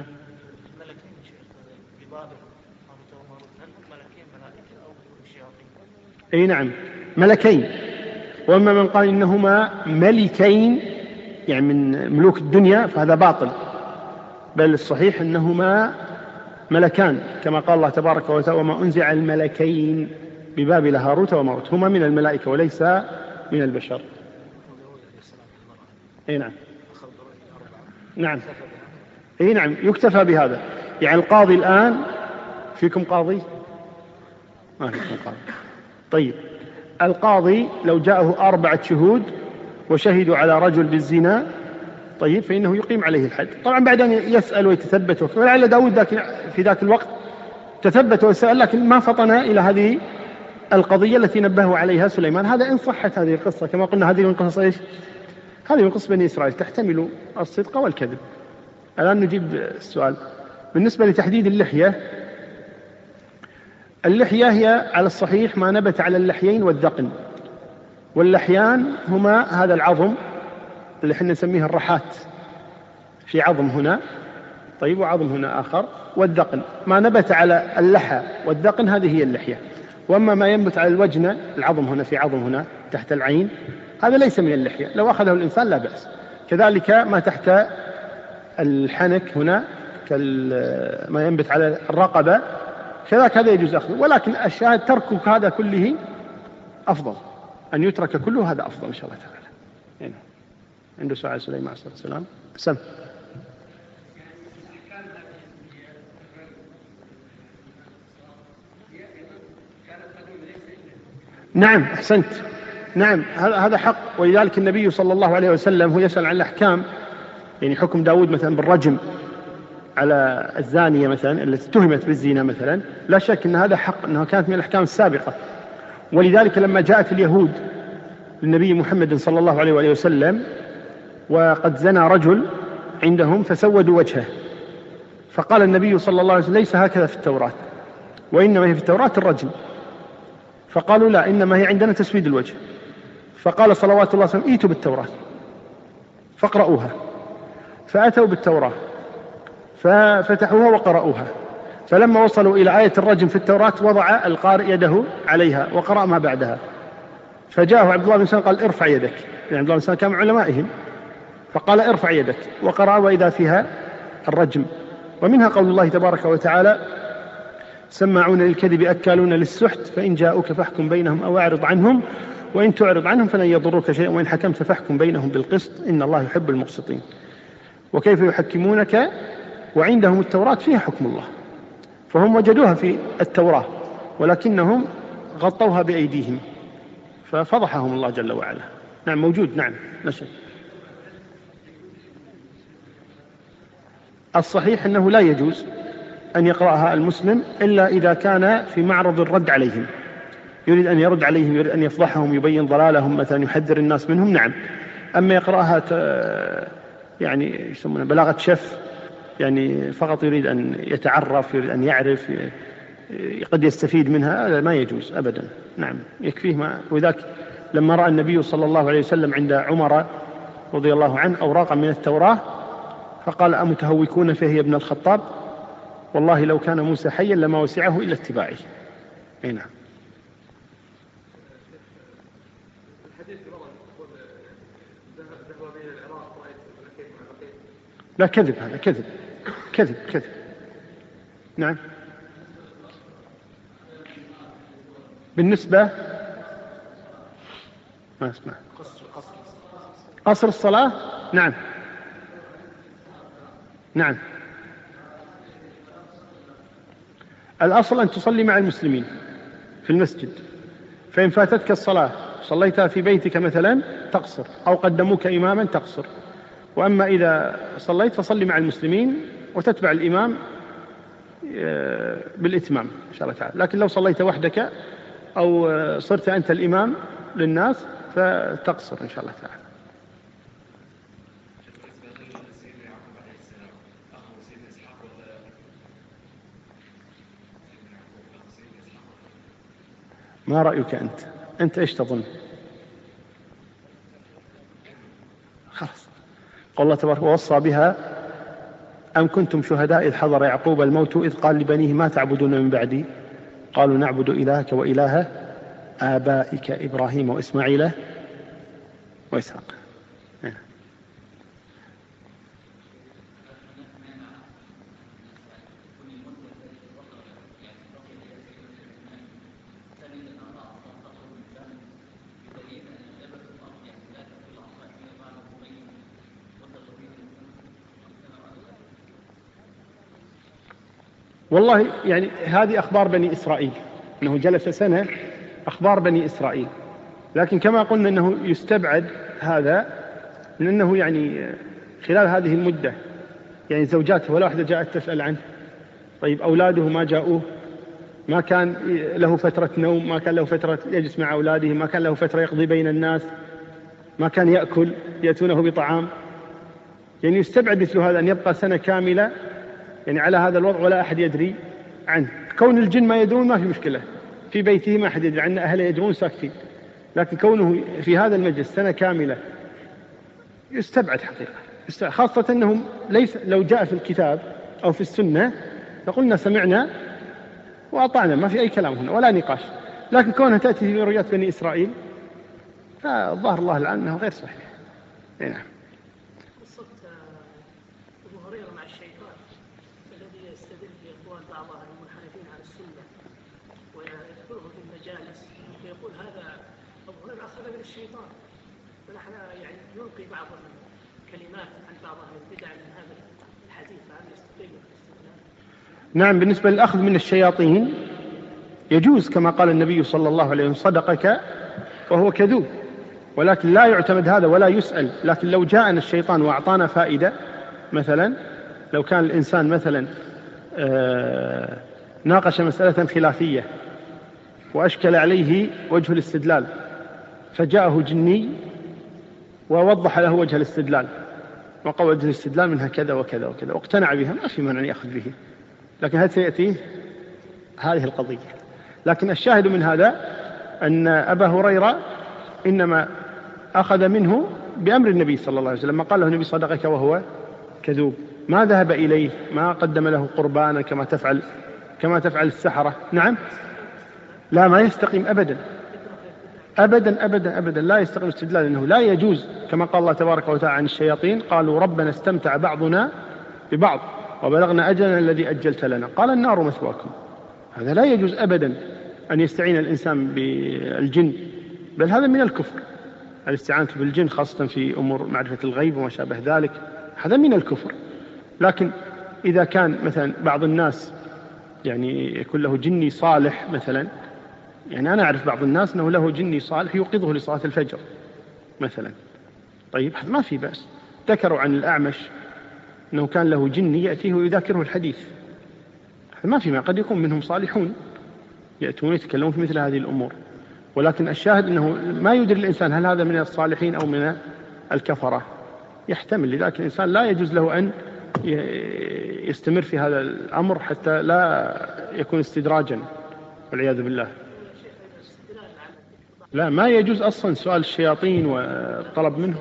أي نعم، ملكين وأما من قال إنهما ملكين يعني من ملوك الدنيا فهذا باطل، بل الصحيح أنهما ملكان كما قال الله تبارك وتعالى وما أنزع الملكين ببابل هاروت وماروت، هما من الملائكة وليس من البشر. اي نعم، نعم، اي نعم، يكتفى بهذا. يعني القاضي الآن، فيكم قاضي؟ ما فيكم قاضي. طيب القاضي لو جاءه 4 شهود وشهدوا على رجل بالزنا، طيب فإنه يقيم عليه الحد. طبعا بعد أن يسأل ويتثبت، ولعل داود في ذاك الوقت تثبت وسأل، لكن ما فطن إلى هذه القضية التي نبهه عليها سليمان. هذا إن صحت هذه القصة، كما قلنا هذه من قصص إيش؟ هذه من قصص بني إسرائيل تحتمل الصدق والكذب. الآن نجيب السؤال. بالنسبة لتحديد اللحية، اللحية هي على الصحيح ما نبت على اللحيين والذقن، واللحيان هما هذا العظم اللي احنا نسميه الرحات، في عظم هنا طيب وعظم هنا آخر، والذقن ما نبت على اللحى والذقن هذه هي اللحية. وأما ما ينبت على الوجنة، العظم هنا في عظم هنا تحت العين، هذا ليس من اللحية، لو أخذه الإنسان لا بأس. كذلك ما تحت الحنك هنا ما ينبت على الرقبة كذلك هذا يجوز أخذه، ولكن الشاهد تركك هذا كله أفضل، أن يترك كله هذا أفضل إن شاء الله تعالى. يعني عنده سؤال سليمان عليه السلام. سم. نعم أحسنت، نعم هذا حق. ولذلك النبي صلى الله عليه وسلم هو يسأل عن الأحكام، يعني حكم داود مثلا بالرجم على الزانية مثلا التي اتهمت بالزنا مثلا، لا شك أن هذا حق، أنها كانت من الأحكام السابقة. ولذلك لما جاءت اليهود للنبي محمد صلى الله عليه وسلم وقد زنى رجل عندهم فسودوا وجهه، فقال النبي صلى الله عليه وسلم ليس هكذا في التوراة، وإنما هي في التوراة الرجم. فقالوا لا، إنما هي عندنا تسويد الوجه. فقال صلوات الله وسلم ائتوا بالتوراة فاقرؤوها، فأتوا بالتوراة ففتحوها وقرأوها، فلما وصلوا إلى آية الرجم في التوراة وضع القارئ يده عليها وقرأ ما بعدها، فجاءه عبد الله بن سلام قال ارفع يدك، يعني عبد الله بن سلام كان من علمائهم، فقال ارفع يدك وقرأ وإذا فيها الرجم. ومنها قول الله تبارك وتعالى سماعون للكذب أكالون للسحت فإن جاءوك فاحكم بينهم أو أعرض عنهم وإن تعرض عنهم فلن يضروك شيئا وإن حكمت فاحكم بينهم بالقسط إن الله يحب المقسطين. وكيف يحكمونك وعندهم التوراة فيها حكم الله، فهم وجدوها في التوراة ولكنهم غطوها بأيديهم ففضحهم الله جل وعلا. نعم موجود، نعم نشأ. الصحيح أنه لا يجوز أن يقرأها المسلم إلا إذا كان في معرض الرد عليهم، يريد أن يرد عليهم، يريد أن يفضحهم، يبين ضلالهم مثلا، يحذر الناس منهم، نعم. أما يقرأها يعني يسمونها بلاغة شف، يعني فقط يريد أن يتعرف، يريد أن يعرف، قد يستفيد منها، هذا ما يجوز أبدا. نعم يكفيه ما. وذاك لما رأى النبي صلى الله عليه وسلم عند عمر رضي الله عنه أوراقا من التوراة فقال أمتهوكون فيه يا ابن الخطاب والله لو كان موسى حيا لما وسعه إلا اتباعي. أي نعم. لا كذب، هذا كذب كذب كذب. نعم. بالنسبة ما اسمع قصر الصلاة، نعم نعم. الأصل أن تصلي مع المسلمين في المسجد، فإن فاتتك الصلاة صليتها في بيتك مثلا تقصر، أو قدموك إماما تقصر. وأما إذا صليت فصلي مع المسلمين وتتبع الإمام بالإتمام إن شاء الله تعالى. لكن لو صليت وحدك أو صرت أنت الإمام للناس فتقصر إن شاء الله تعالى. ما رأيك أنت إيش تظن؟ خلاص. قال الله تبارك ووصى بها أم كنتم شهداء إذ حضر يعقوب الموت إذ قال لبنيه ما تعبدون من بعدي قالوا نعبد إلهك وإله آبائك إبراهيم وإسماعيل وإسحاق. والله يعني هذه أخبار بني إسرائيل، أنه جلس سنة، أخبار بني إسرائيل. لكن كما قلنا أنه يستبعد هذا، لأنه يعني خلال هذه المدة يعني زوجاته ولا واحدة جاءت تسأل عنه. طيب أولاده ما جاءوه، ما كان له فترة نوم، ما كان له فترة يجلس مع أولاده، ما كان له فترة يقضي بين الناس، ما كان يأكل، يأتونه بطعام. يعني يستبعد مثل هذا أن يبقى سنة كاملة يعني على هذا الوضع ولا أحد يدري عنه. كون الجن ما يدرون ما في مشكلة، في بيته ما أحد يدري عنه، أهله يدرون ساكتين. لكن كونه في هذا المجلس سنة كاملة يستبعد حقيقة، خاصة أنهم ليس لو جاء في الكتاب أو في السنة فقلنا سمعنا وأطعنا، ما في أي كلام هنا ولا نقاش. لكن كونها تأتي في رؤيات بني إسرائيل فظهر الله الآن أنه غير صحيح. نعم. قصة أبو هريرة مع الشيطان الذي يستدل بأقوال بعض المنحرفين على السنة ويذكره في المجالس ويقول هذا أبو هريرة أخذ من الشيطان، ونحن يعني نلقي بعض الكلمات عن بعض أهل البدع من هذا الحديث، فهل يستقيم الاستدلال؟ نعم، بالنسبة للأخذ من الشياطين يجوز كما قال النبي صلى الله عليه وسلم صدقك وهو كذوب، ولكن لا يعتمد هذا ولا يسأل. لكن لو جاءنا الشيطان وأعطانا فائدة، مثلا لو كان الإنسان مثلا ناقش مسألة خلافية وأشكل عليه وجه الاستدلال، فجاءه جني ووضح له وجه الاستدلال وقال وجه الاستدلال منها كذا وكذا وكذا واقتنع بها، ما في مانع يأخذ به. لكن هل سيأتيه هذه القضية؟ لكن الشاهد من هذا أن أبا هريرة إنما أخذ منه بأمر النبي صلى الله عليه وسلم، ما قال له النبي صدقك وهو كذوب، ما ذهب إليه، ما قدم له قربانا كما تفعل السحرة. نعم، لا، ما يستقيم أبدا أبدا أبدا أبدا، لا يستقيم استدلال، أنه لا يجوز كما قال الله تبارك وتعالى عن الشياطين قالوا ربنا استمتع بعضنا ببعض وبلغنا أجلنا الذي أجلت لنا قال النار مثواكم. هذا لا يجوز أبدا أن يستعين الإنسان بالجن، بل هذا من الكفر. الاستعانة بالجن خاصة في أمور معرفة الغيب وما شابه ذلك هذا من الكفر. لكن إذا كان مثلا بعض الناس يعني يكون له جني صالح مثلا، يعني أنا أعرف بعض الناس أنه له جني صالح يوقظه لصلاة الفجر مثلا، طيب ما في بأس. ذكروا عن الأعمش أنه كان له جني يأتيه ويذاكره الحديث، ما في، ما قد يكون منهم صالحون يأتون يتكلمون في مثل هذه الأمور. ولكن الشاهد أنه ما يدري الإنسان هل هذا من الصالحين أو من الكفرة، يحتمل. لذلك الإنسان لا يجوز له أن يستمر في هذا الأمر حتى لا يكون استدراجا والعياذ بالله. لا، ما يجوز أصلا سؤال الشياطين والطلب منه.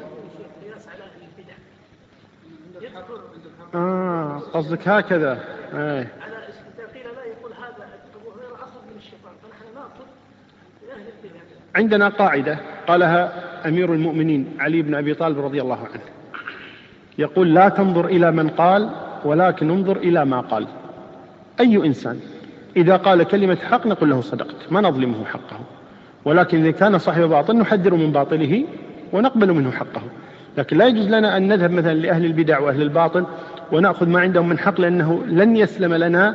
قصدك هكذا. عندنا قاعدة قالها أمير المؤمنين علي بن أبي طالب رضي الله عنه، يقول لا تنظر إلى من قال ولكن انظر إلى ما قال. أي إنسان إذا قال كلمة حق نقول له صدقت، ما نظلمه حقه، ولكن إذا كان صاحب باطل نحذر من باطله ونقبل منه حقه. لكن لا يجوز لنا أن نذهب مثلا لأهل البدع وأهل الباطل ونأخذ ما عندهم من حق، لأنه لن يسلم لنا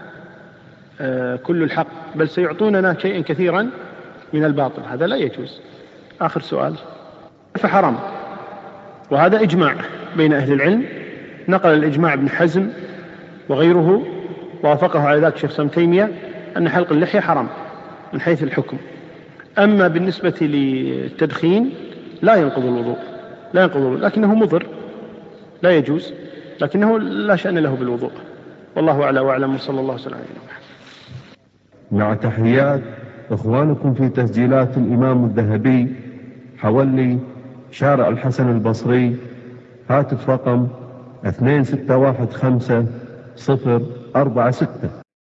كل الحق، بل سيعطوننا شيئا كثيرا من الباطل، هذا لا يجوز. آخر سؤال، فحرام، وهذا إجماع بين أهل العلم، نقل الإجماع ابن حزم وغيره ووافقه على ذلك شيخ ابن تيمية أن حلق اللحية حرام من حيث الحكم. أما بالنسبة للتدخين لا ينقض الوضوء، لكنه مضر لا يجوز، لكنه لا شأن له بالوضوء. والله أعلى وأعلم، وصلى الله وسلم على نبينا محمد. مع تحيات إخوانكم في تسجيلات الإمام الذهبي، حولي شارع الحسن البصري، هاتف رقم 2615 046.